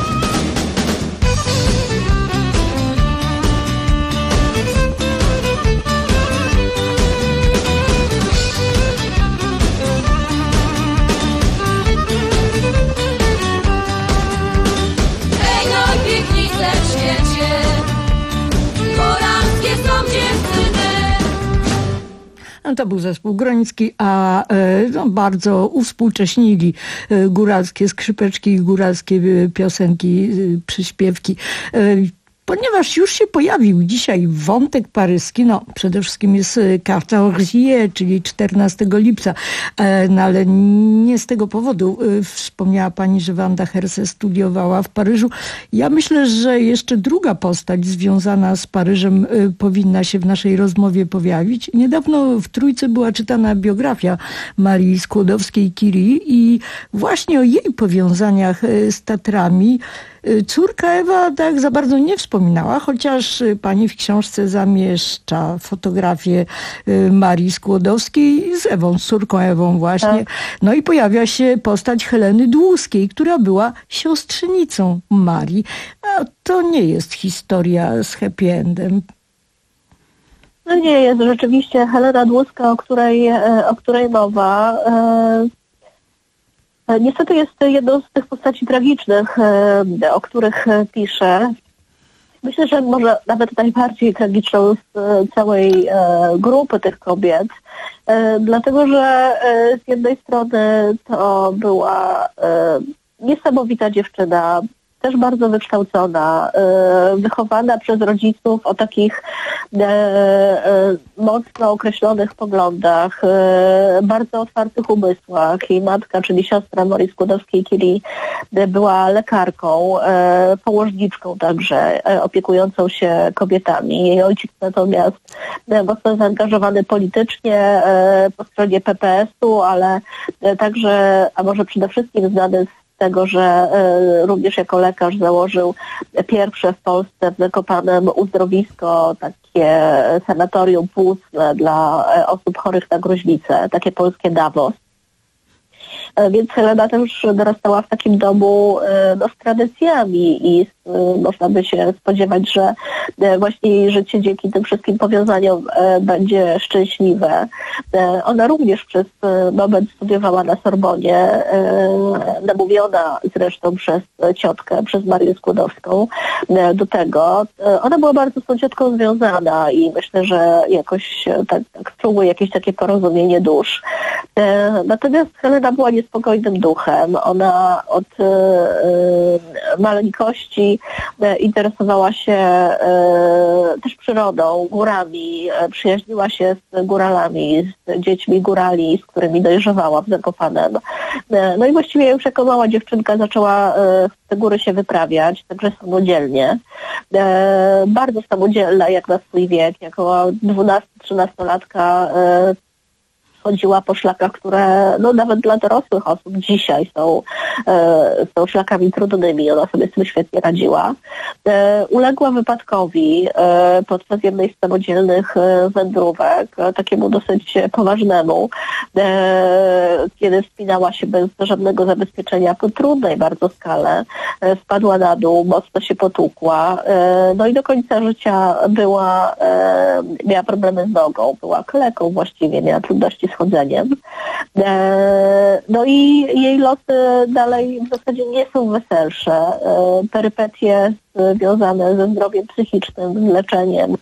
Ej, najpiękniejsze w świecie. Góralskie są dziewczyny. No to był zespół gronicki, a e, no, bardzo uwspółcześnili e, góralskie skrzypeczki i góralskie e, piosenki, e, przyśpiewki. E, Ponieważ już się pojawił dzisiaj wątek paryski, no przede wszystkim jest Karta Orzie, czyli czternastego lipca, no ale nie z tego powodu wspomniała pani, że Wanda Herse studiowała w Paryżu. Ja myślę, że jeszcze druga postać związana z Paryżem powinna się w naszej rozmowie pojawić. Niedawno w Trójce była czytana biografia Marii Skłodowskiej-Curie i właśnie o jej powiązaniach z Tatrami córka Ewa tak za bardzo nie wspominała, chociaż pani w książce zamieszcza fotografię Marii Skłodowskiej z Ewą, z córką Ewą właśnie. No i pojawia się postać Heleny Dłuskiej, która była siostrzenicą Marii. A to nie jest historia z happy endem. No nie jest. Rzeczywiście Helena Dłuska, o której, o której mowa, niestety jest jedną z tych postaci tragicznych, o których piszę. Myślę, że może nawet najbardziej tragiczną z całej grupy tych kobiet, dlatego że z jednej strony to była niesamowita dziewczyna, też bardzo wykształcona, wychowana przez rodziców o takich mocno określonych poglądach, bardzo otwartych umysłach. Jej matka, czyli siostra Marii Skłodowskiej-Curie, była lekarką, położniczką także, opiekującą się kobietami. Jej ojciec natomiast mocno zaangażowany politycznie po stronie P P S-u, ale także, a może przede wszystkim znany z tego, że y, również jako lekarz założył pierwsze w Polsce w Zakopanem uzdrowisko, takie sanatorium płucne dla y, osób chorych na gruźlicę, takie polskie Davos. Y, więc Helena też dorastała w takim domu y, no, z tradycjami i y, można by się spodziewać, że y, właśnie jej życie dzięki tym wszystkim powiązaniom y, będzie szczęśliwe. Y, ona również przez y, moment studiowała na Sorbonie, y, namówiona zresztą przez ciotkę, przez Marię Skłodowską y, do tego. Y, ona była bardzo z tą ciotką związana i myślę, że jakoś y, tak, tak spróbuje jakieś takie porozumienie dusz. Y, natomiast Helena była niespokojnym duchem. Ona od y, y, maleńkości y, interesowała się y, też przyrodą, górami, y, przyjaźniła się z góralami, z dziećmi górali, z którymi dojrzewała w Zakopanem. Y, no i właściwie już jako mała dziewczynka zaczęła y, w te góry się wyprawiać, także samodzielnie. Y, bardzo samodzielna jak na swój wiek, jako dwunasto-trzynastolatka y, chodziła po szlakach, które no, nawet dla dorosłych osób dzisiaj są, e, są szlakami trudnymi. Ona sobie z tym świetnie radziła. E, uległa wypadkowi e, podczas jednej z samodzielnych e, wędrówek, e, takiemu dosyć poważnemu, e, kiedy wspinała się bez żadnego zabezpieczenia po trudnej bardzo skale. E, spadła na dół, mocno się potłukła. E, no i do końca życia była, e, miała problemy z nogą, była kaleką właściwie, miała trudności z chodzeniem. No i jej losy dalej w zasadzie nie są weselsze. Perypetie związane ze zdrowiem psychicznym, z leczeniem,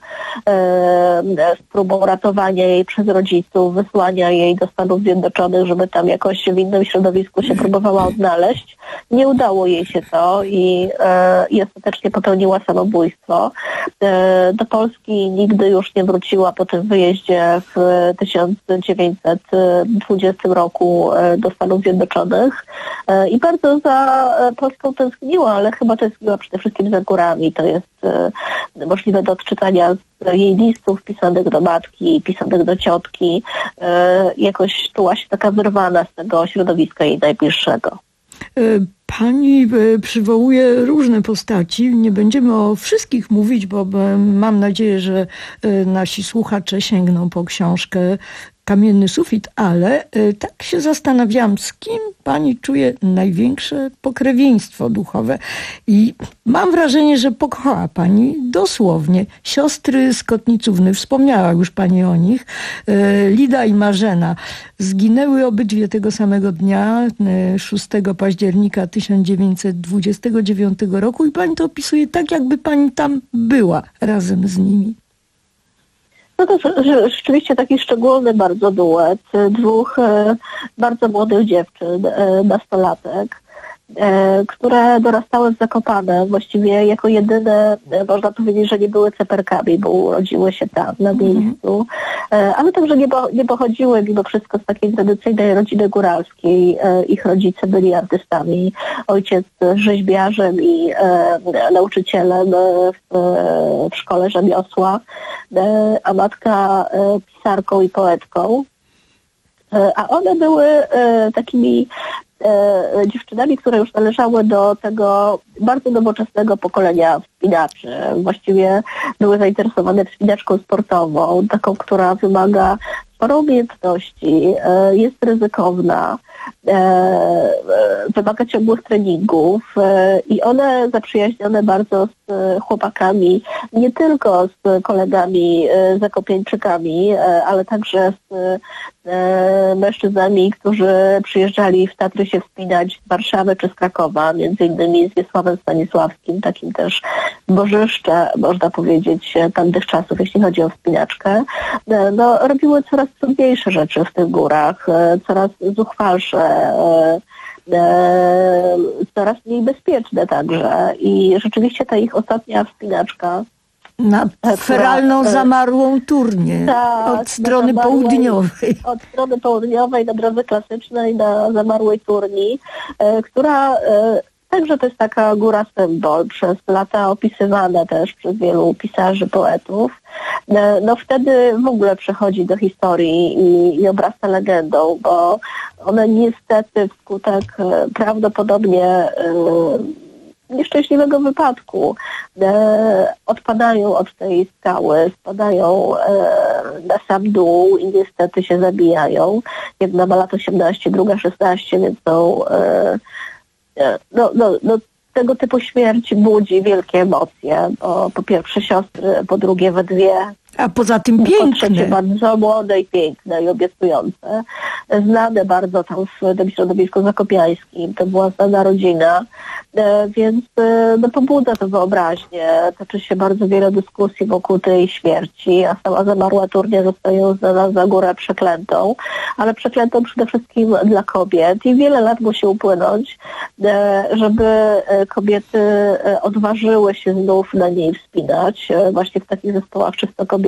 z próbą ratowania jej przez rodziców, wysłania jej do Stanów Zjednoczonych, żeby tam jakoś w innym środowisku się próbowała odnaleźć. Nie udało jej się to i, i ostatecznie popełniła samobójstwo. Do Polski nigdy już nie wróciła po tym wyjeździe w tysiąc dziewięćset dwudziestym roku do Stanów Zjednoczonych i bardzo za Polską tęskniła, ale chyba tęskniła przede wszystkim za górami. To jest e, możliwe do odczytania z jej listów pisanych do matki, pisanych do ciotki. E, jakoś czuła się taka wyrwana z tego środowiska jej najbliższego. Pani przywołuje różne postaci. Nie będziemy o wszystkich mówić, bo mam nadzieję, że nasi słuchacze sięgną po książkę Kamienny sufit, ale tak się zastanawiałam, z kim pani czuje największe pokrewieństwo duchowe. I mam wrażenie, że pokochała pani dosłownie siostry z Kotnicówny. Wspomniała już pani o nich. Lida i Marzena zginęły obydwie tego samego dnia, szóstego października tysiąc dziewięćset dwudziestego dziewiątego roku i pani to opisuje tak, jakby pani tam była razem z nimi. No to rzeczywiście taki szczególny bardzo duet dwóch e, bardzo młodych dziewczyn, e, nastolatek, e, które dorastały w Zakopane, właściwie jako jedyne, e, można powiedzieć, że nie były ceperkami, bo urodziły się tam na miejscu, e, ale także nie, bo, nie pochodziły mimo wszystko z takiej tradycyjnej rodziny góralskiej. E, ich rodzice byli artystami, ojciec rzeźbiarzem i e, nauczycielem w, w szkole rzemiosła, a matka pisarką i poetką. A one były takimi dziewczynami, które już należały do tego bardzo nowoczesnego pokolenia wspinaczy. Właściwie były zainteresowane wspinaczką sportową, taką, która wymaga sporo umiejętności, jest ryzykowna, wymaga ciągłych treningów i one zaprzyjaźnione bardzo z chłopakami, nie tylko z kolegami zakopieńczykami, ale także z mężczyznami, którzy przyjeżdżali w Tatry się wspinać z Warszawy czy z Krakowa, między innymi z Wiesławem Stanisławskim, takim też bożyszcze, można powiedzieć, tamtych czasów, jeśli chodzi o wspinaczkę. No, robiły coraz trudniejsze rzeczy w tych górach, coraz zuchwalsze, coraz mniej bezpieczne także i rzeczywiście ta ich ostatnia wspinaczka na feralną zamarłą Turnię, tak, od strony zamarłej, południowej. Od strony południowej na drodze klasycznej na zamarłej Turni, e, która e, także to jest taka góra symbol, przez lata opisywana też przez wielu pisarzy, poetów. E, no wtedy w ogóle przechodzi do historii i, i obrasta legendą, bo one niestety wskutek e, prawdopodobnie e, nieszczęśliwego wypadku e, odpadają od tej skały, spadają e, na sam dół i niestety się zabijają. Jedna ma lat osiemnaście, druga szesnaście, więc są e, no, no, no, tego typu śmierć budzi wielkie emocje, bo po pierwsze siostry, po drugie we dwie. A poza tym piękne. Po trzecie bardzo młode i piękne i obiecujące. Znane bardzo tam w tym środowisku zakopiańskim. To była znana rodzina, e, więc e, no, pobudza to wyobraźnię. Toczy się bardzo wiele dyskusji wokół tej śmierci, a sama zamarła Turnia zostaje uznana za górę przeklętą, ale przeklętą przede wszystkim dla kobiet i wiele lat musi upłynąć, e, żeby kobiety odważyły się znów na niej wspinać, e, właśnie w takich zespołach czysto kobiecych.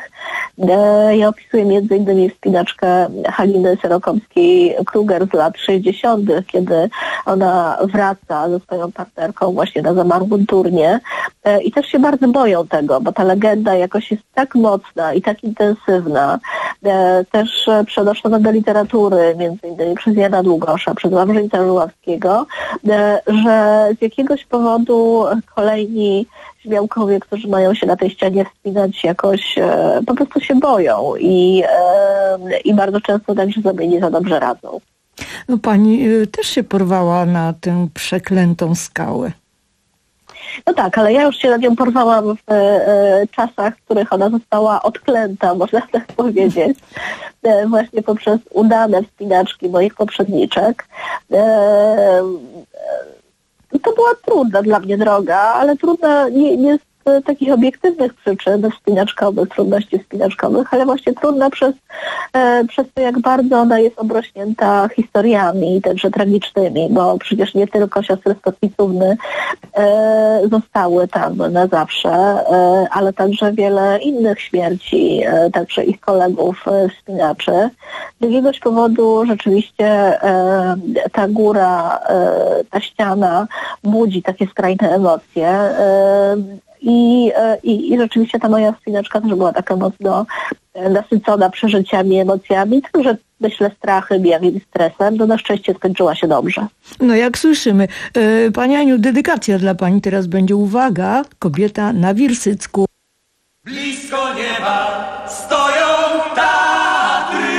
Ja opisuję między innymi wspinaczkę Haliny Serokomskiej-Kruger z lat sześćdziesiątych, kiedy ona wraca ze swoją partnerką właśnie na zamarłą Turnię i też się bardzo boją tego, bo ta legenda jakoś jest tak mocna i tak intensywna, też przenoszona do literatury, między innymi przez Jana Długosza, przez Wawrzyńca Żuławskiego, że z jakiegoś powodu kolejni śmiałkowie, którzy mają się na tej ścianie wspinać, jakoś e, po prostu się boją i, e, i bardzo często także sobie nie za dobrze radzą. No pani y, też się porwała na tę przeklętą skałę. No tak, ale ja już się nad nią porwałam w e, czasach, w których ona została odklęta, można tak powiedzieć, e, właśnie poprzez udane wspinaczki moich poprzedniczek. E, e, to była trudna dla mnie droga, ale trudna nie, nie z takich obiektywnych przyczyn wspinaczkowych, trudności wspinaczkowych, ale właśnie trudna przez, e, przez to, jak bardzo ona jest obrośnięta historiami, także tragicznymi, bo przecież nie tylko siostry Skotnicówny e, zostały tam na zawsze, e, ale także wiele innych śmierci, e, także ich kolegów e, wspinaczy. Z jakiegoś powodu rzeczywiście e, ta góra, e, ta ściana budzi takie skrajne emocje. E, I, i, I rzeczywiście ta moja wspinaczka też była taka mocno nasycona przeżyciami, emocjami, także myślę strachem, jak i stresem. No na szczęście skończyła się dobrze. No jak słyszymy. Pani Aniu, dedykacja dla pani teraz będzie, uwaga, kobieta na Wirsycku. Blisko nieba stoją Tatry,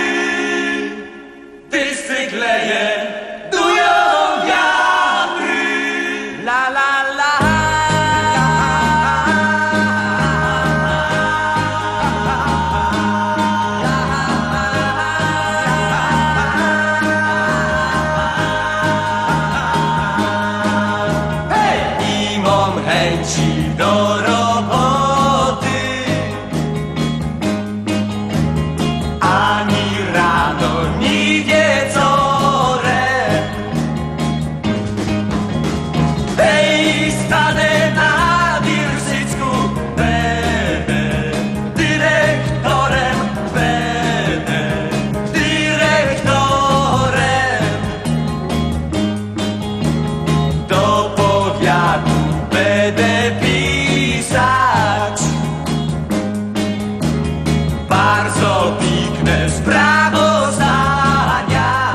dyscykleje dują wiatry, la la la. Do roboty ani rano, ni wieczorem. Hej, stanę na Wirsycku, będę dyrektorem, będę dyrektorem. Do powiatu będę pisać bardzo piękne sprawozdania.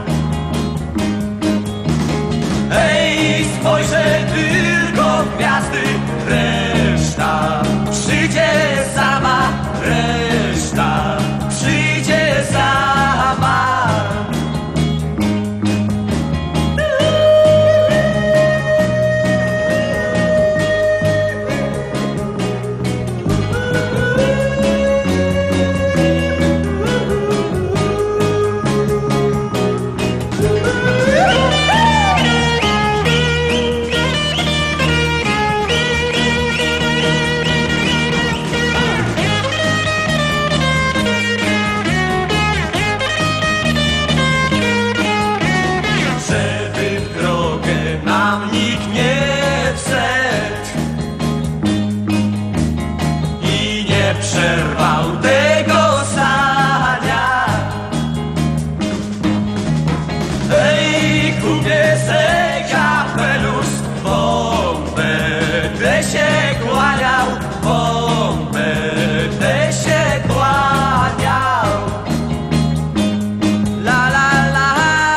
Hej, spojrzę tylko w gwiazdy, reszta przyjdzie sama, reszta przyjdzie sama. Przerwał tego sania. Ej, kupię se kapelusz, bo będę się kłaniał, bo będę się kłaniał. La la la.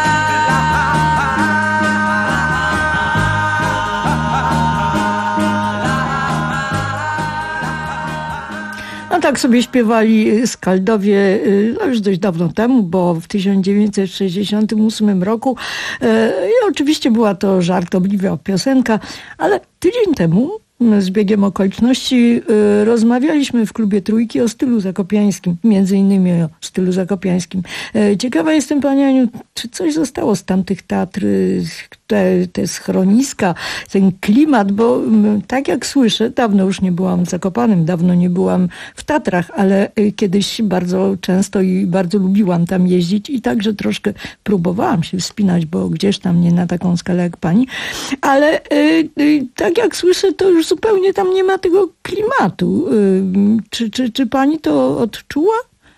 No tak sobie śpiewali Skaldowie no już dość dawno temu, bo w tysiąc dziewięćset sześćdziesiątym ósmym roku i oczywiście była to żartobliwa piosenka, ale tydzień temu z biegiem okoliczności y, rozmawialiśmy w klubie Trójki o stylu zakopiańskim, między innymi o stylu zakopiańskim. Y, ciekawa jestem, Pani Aniu, czy coś zostało z tamtych Tatr, te, te schroniska, ten klimat, bo y, tak jak słyszę, dawno już nie byłam w Zakopanem, dawno nie byłam w Tatrach, ale y, kiedyś bardzo często i bardzo lubiłam tam jeździć i także troszkę próbowałam się wspinać, bo gdzieś tam nie na taką skalę jak Pani, ale y, y, tak jak słyszę, to już zupełnie tam nie ma tego klimatu. Czy, czy, czy pani to odczuła?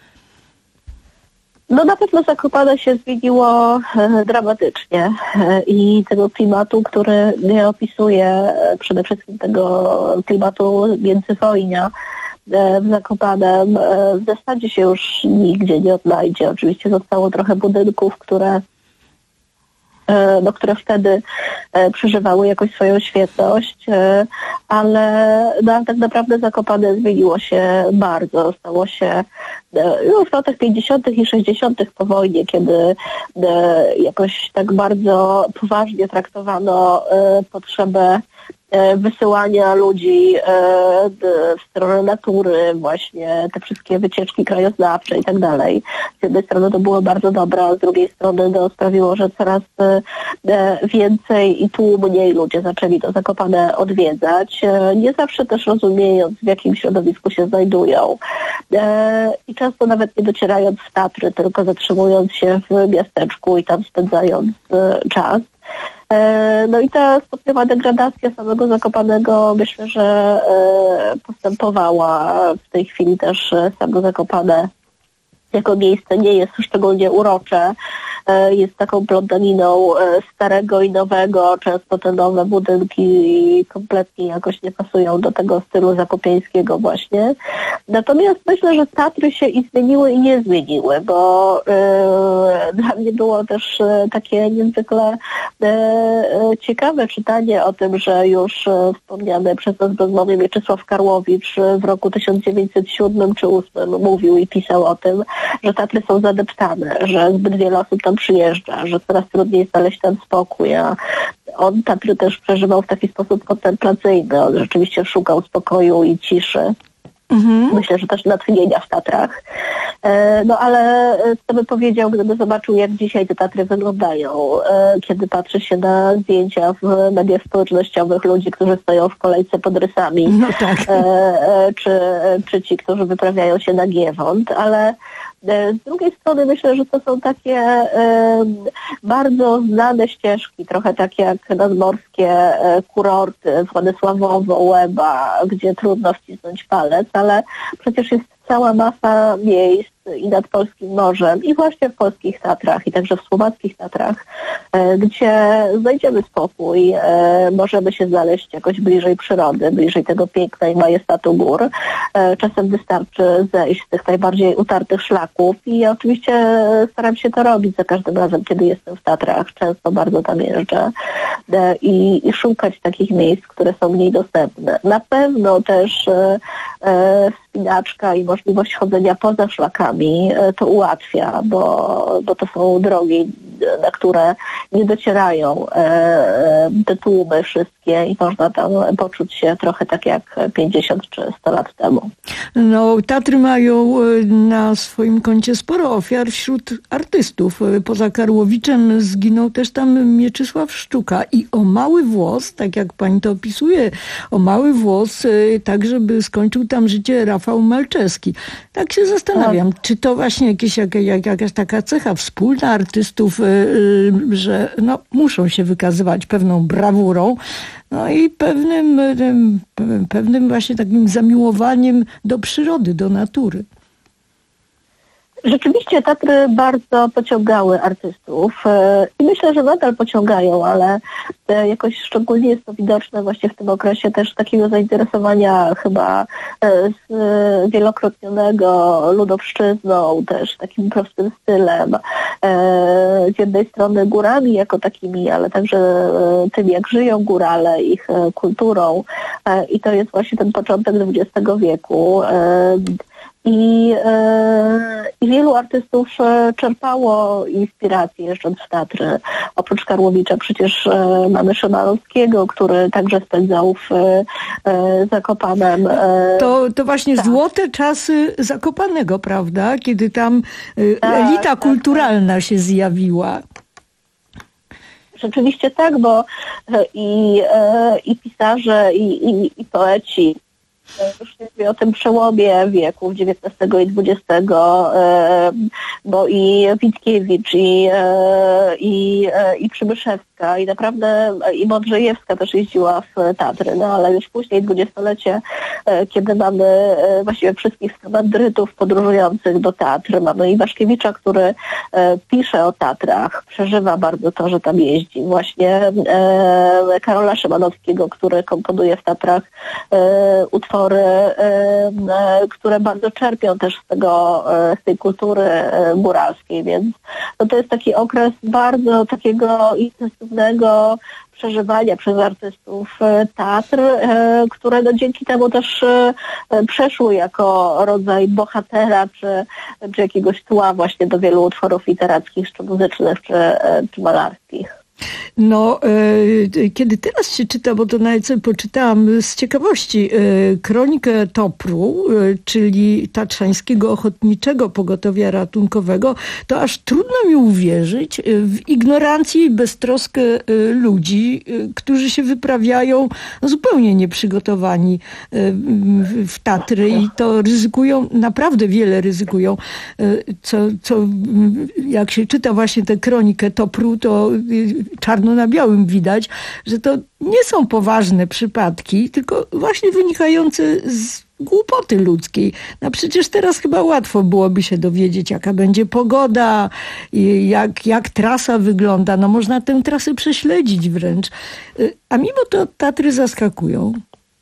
No na pewno Zakopane się zmieniło e, dramatycznie e, i tego klimatu, który nie opisuje e, przede wszystkim tego klimatu międzywojnia e, w Zakopanem e, w zasadzie się już nigdzie nie odnajdzie. Oczywiście zostało trochę budynków, które no, które wtedy e, przeżywały jakoś swoją świetność, e, ale no, tak naprawdę Zakopane zmieniło się bardzo. Stało się e, no, w latach pięćdziesiątych i sześćdziesiątych po wojnie, kiedy e, jakoś tak bardzo poważnie traktowano e, potrzebę wysyłania ludzi w stronę natury, właśnie te wszystkie wycieczki krajoznawcze i tak dalej. Z jednej strony to było bardzo dobre, a z drugiej strony no, sprawiło, że coraz więcej i tłumniej ludzie zaczęli to Zakopane odwiedzać, nie zawsze też rozumiejąc, w jakim środowisku się znajdują. I często nawet nie docierając w Tatry, tylko zatrzymując się w miasteczku i tam spędzając czas. No i ta stopniowa degradacja samego Zakopanego myślę, że postępowała. W tej chwili też samo Zakopane jako miejsce nie jest szczególnie urocze. Jest taką plątaniną starego i nowego. Często te nowe budynki kompletnie jakoś nie pasują do tego stylu zakopieńskiego właśnie. Natomiast myślę, że Tatry się i zmieniły i nie zmieniły, bo e, dla mnie było też e, takie niezwykle e, ciekawe czytanie o tym, że już e, wspomniany przez nas rozmowy Mieczysław Karłowicz w roku tysiąc dziewięćset siódmym czy ósmym mówił i pisał o tym, że Tatry są zadeptane, że zbyt wiele osób tam przyjeżdża, że coraz trudniej znaleźć tam spokój, a on Tatry też przeżywał w taki sposób kontemplacyjny. On rzeczywiście szukał spokoju i ciszy. Mhm. Myślę, że też natchnienia w Tatrach. E, no ale co by powiedział, gdyby zobaczył, jak dzisiaj te Tatry wyglądają, e, kiedy patrzy się na zdjęcia w mediach społecznościowych ludzi, którzy stoją w kolejce pod rysami, no tak. e, e, czy, czy ci, którzy wyprawiają się na Giewont, ale z drugiej strony myślę, że to są takie e, bardzo znane ścieżki, trochę takie jak nadmorskie e, kurorty, Władysławowo, Łeba, gdzie trudno wcisnąć palec, ale przecież jest cała masa miejsc i nad Polskim Morzem i właśnie w polskich Tatrach i także w słowackich Tatrach, e, gdzie znajdziemy spokój, e, możemy się znaleźć jakoś bliżej przyrody, bliżej tego piękna i majestatu gór. E, czasem wystarczy zejść z tych najbardziej utartych szlaków i ja oczywiście staram się to robić za każdym razem, kiedy jestem w Tatrach. Często bardzo tam jeżdżę e, i, i szukać takich miejsc, które są mniej dostępne. Na pewno też e, e, wspinaczka i możliwość chodzenia poza szlakami to ułatwia, bo, bo to są drogi, na które nie docierają te tłumy wszystkie i można tam poczuć się trochę tak jak pięćdziesiąt czy sto lat temu. No, Tatry mają na swoim koncie sporo ofiar wśród artystów. Poza Karłowiczem zginął też tam Mieczysław Sztuka i o mały włos, tak jak pani to opisuje, o mały włos, tak żeby skończył tam życie Rafał Malczewski. Tak się zastanawiam, czy to właśnie jakieś, jak, jak, jakaś taka cecha wspólna artystów, yy, że no, muszą się wykazywać pewną brawurą, no i pewnym, yy, pewnym właśnie takim zamiłowaniem do przyrody, do natury. Rzeczywiście Tatry bardzo pociągały artystów i myślę, że nadal pociągają, ale jakoś szczególnie jest to widoczne właśnie w tym okresie też takiego zainteresowania chyba zwielokrotnionego ludowszczyzną, też takim prostym stylem. Z jednej strony górami jako takimi, ale także tym, jak żyją górale, ich kulturą i to jest właśnie ten początek dwudziestego wieku. I, e, I wielu artystów e, czerpało inspirację jeżdżąc w Tatry. Oprócz Karłowicza przecież e, mamy Szymanowskiego, który także spędzał w e, Zakopanem. E, to, to właśnie tak. złote czasy Zakopanego, prawda? Kiedy tam e, tak, elita tak, kulturalna tak. się zjawiła. Rzeczywiście tak, bo e, i, e, i pisarze, i, i, i poeci już nie mówię o tym przełomie wieków dziewiętnastego i dwudziestego, bo i Witkiewicz, i, i, i Przybyszewska, i naprawdę i Modrzejewska też jeździła w Tatry, no ale już później dwudziestolecie, kiedy mamy właściwie wszystkich skandrytów podróżujących do Tatr, mamy Iwaszkiewicza, który pisze o Tatrach, przeżywa bardzo to, że tam jeździ, właśnie Karola Szymanowskiego, który komponuje w Tatrach utwory, które bardzo czerpią też z tego, z tej kultury góralskiej, więc no to jest taki okres bardzo takiego intensywnego przeżywania przez artystów Tatr, które no dzięki temu też przeszły jako rodzaj bohatera czy, czy jakiegoś tła właśnie do wielu utworów literackich, czy muzycznych, czy, czy malarskich. No, e, kiedy teraz się czyta, bo to nawet sobie poczytałam z ciekawości, e, kronikę Topru, e, czyli Tatrzańskiego Ochotniczego Pogotowia Ratunkowego, to aż trudno mi uwierzyć e, w ignorancji i beztroskę e, ludzi, e, którzy się wyprawiają zupełnie nieprzygotowani e, w, w Tatry i to ryzykują, naprawdę wiele ryzykują. E, co, co jak się czyta właśnie tę kronikę Topru, to czarno na białym widać, że to nie są poważne przypadki, tylko właśnie wynikające z głupoty ludzkiej. No przecież teraz chyba łatwo byłoby się dowiedzieć, jaka będzie pogoda, jak, jak trasa wygląda. No można tę trasę prześledzić wręcz. A mimo to Tatry zaskakują.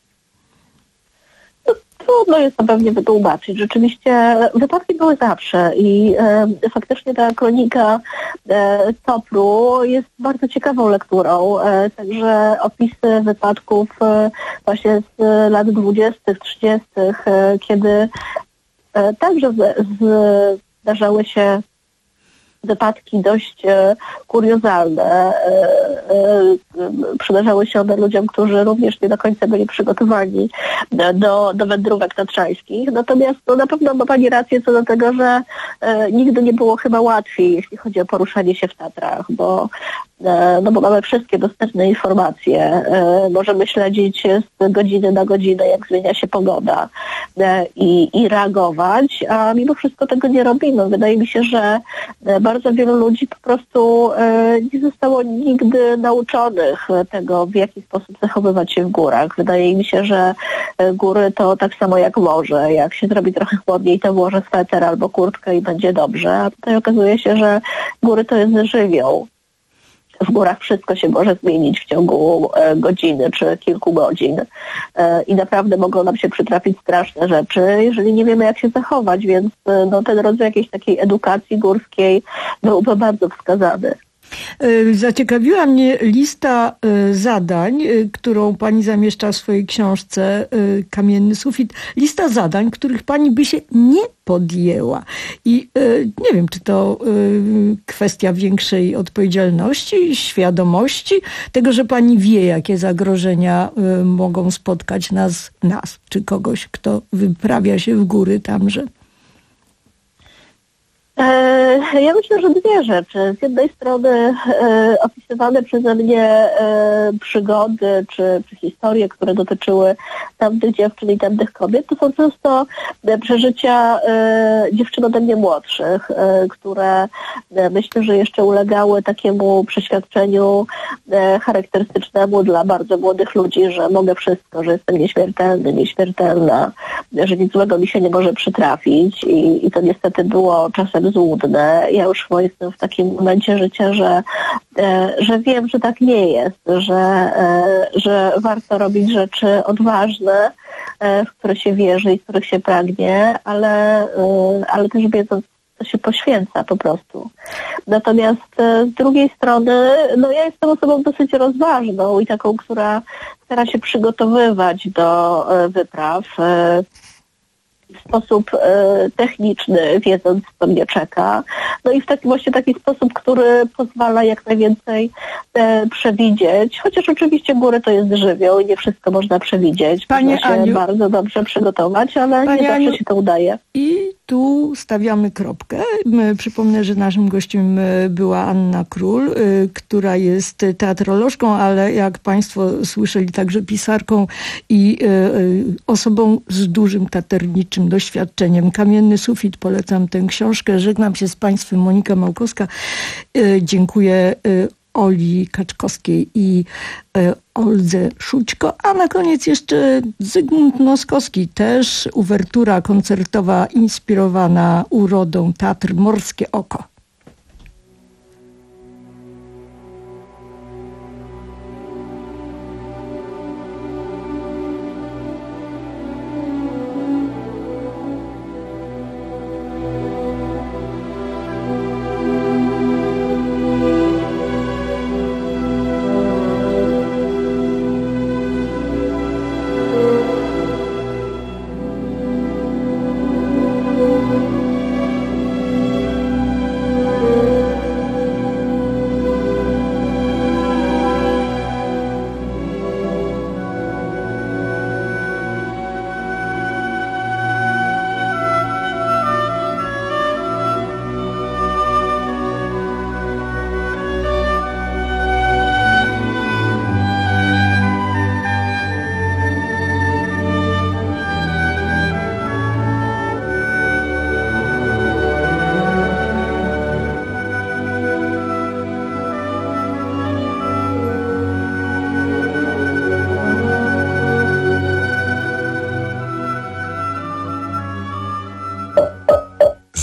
Trudno jest to pewnie wytłumaczyć. Rzeczywiście wypadki były zawsze i e, faktycznie ta kronika e, Topru jest bardzo ciekawą lekturą. E, także opisy wypadków e, właśnie z lat dwudziestych, trzydziestych, e, kiedy e, także z, z, zdarzały się wypadki dość e, kuriozalne. E, e, przydarzały się one ludziom, którzy również nie do końca byli przygotowani do, do wędrówek tatrzańskich. Natomiast no, na pewno ma Pani rację co do tego, że e, nigdy nie było chyba łatwiej, jeśli chodzi o poruszanie się w Tatrach, bo no bo mamy wszystkie dostępne informacje, e, możemy śledzić z godziny na godzinę, jak zmienia się pogoda e, i, i reagować, a mimo wszystko tego nie robimy. Wydaje mi się, że bardzo wielu ludzi po prostu e, nie zostało nigdy nauczonych tego, w jaki sposób zachowywać się w górach. Wydaje mi się, że góry to tak samo jak morze. Jak się zrobi trochę chłodniej, to włożę sweter albo kurtkę i będzie dobrze, a tutaj okazuje się, że góry to jest żywioł. W górach wszystko się może zmienić w ciągu e, godziny czy kilku godzin e, i naprawdę mogą nam się przytrafić straszne rzeczy, jeżeli nie wiemy, jak się zachować, więc e, no, ten rodzaj jakiejś takiej edukacji górskiej byłby bardzo wskazany. Zaciekawiła mnie lista zadań, którą pani zamieszcza w swojej książce Kamienny sufit. Lista zadań, których pani by się nie podjęła. I nie wiem, czy to kwestia większej odpowiedzialności, świadomości, tego, że pani wie, jakie zagrożenia mogą spotkać nas, nas czy kogoś, kto wyprawia się w góry tamże. Ja myślę, że dwie rzeczy. Z jednej strony e, opisywane przeze mnie e, przygody czy, czy historie, które dotyczyły tamtych dziewczyn i tamtych kobiet, to są często e, przeżycia e, dziewczyn ode mnie młodszych, e, które e, myślę, że jeszcze ulegały takiemu przeświadczeniu e, charakterystycznemu dla bardzo młodych ludzi, że mogę wszystko, że jestem nieśmiertelny, nieśmiertelna, że nic złego mi się nie może przytrafić i, i to niestety było czasem złudne. Ja już jestem w takim momencie życia, że, e, że wiem, że tak nie jest, że, e, że warto robić rzeczy odważne, e, w które się wierzy i w których się pragnie, ale, e, ale też wiedząc, co się poświęca po prostu. Natomiast e, z drugiej strony, no ja jestem osobą dosyć rozważną i taką, która stara się przygotowywać do e, wypraw, e, w sposób e, techniczny, wiedząc, co mnie czeka. No i w taki właśnie taki sposób, który pozwala jak najwięcej e, przewidzieć. Chociaż oczywiście góry to jest żywioł i nie wszystko można przewidzieć. Panie można się Aniu, bardzo dobrze przygotować, ale Panie nie zawsze Aniu, się to udaje. I tu stawiamy kropkę. Przypomnę, że naszym gościem była Anna Król, która jest teatrolożką, ale jak Państwo słyszeli, także pisarką i osobą z dużym taterniczym doświadczeniem. Kamienny sufit, polecam tę książkę. Żegnam się z Państwem, Monika Małkowska. Dziękuję Oli Kaczkowskiej i Oldze Szućko, a na koniec jeszcze Zygmunt Noskowski, też uwertura koncertowa inspirowana urodą Tatr, Morskie oko.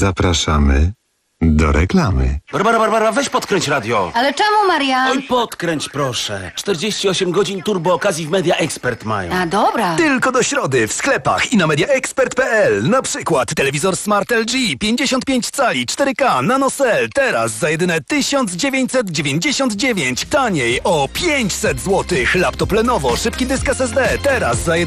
Zapraszamy do reklamy. Barbara, Barbara, weź podkręć radio. Ale czemu, Marian? Oj, podkręć proszę. czterdzieści osiem godzin turbo okazji w Media Expert mają. A dobra. Tylko do środy w sklepach i na mediaexpert kropka p l. Na przykład telewizor Smart L G pięćdziesiąt pięć cali cztery K NanoCell teraz za jedyne tysiąc dziewięćset dziewięćdziesiąt dziewięć. Taniej o pięćset złotych. Laptop Lenovo szybki dysk S S D teraz za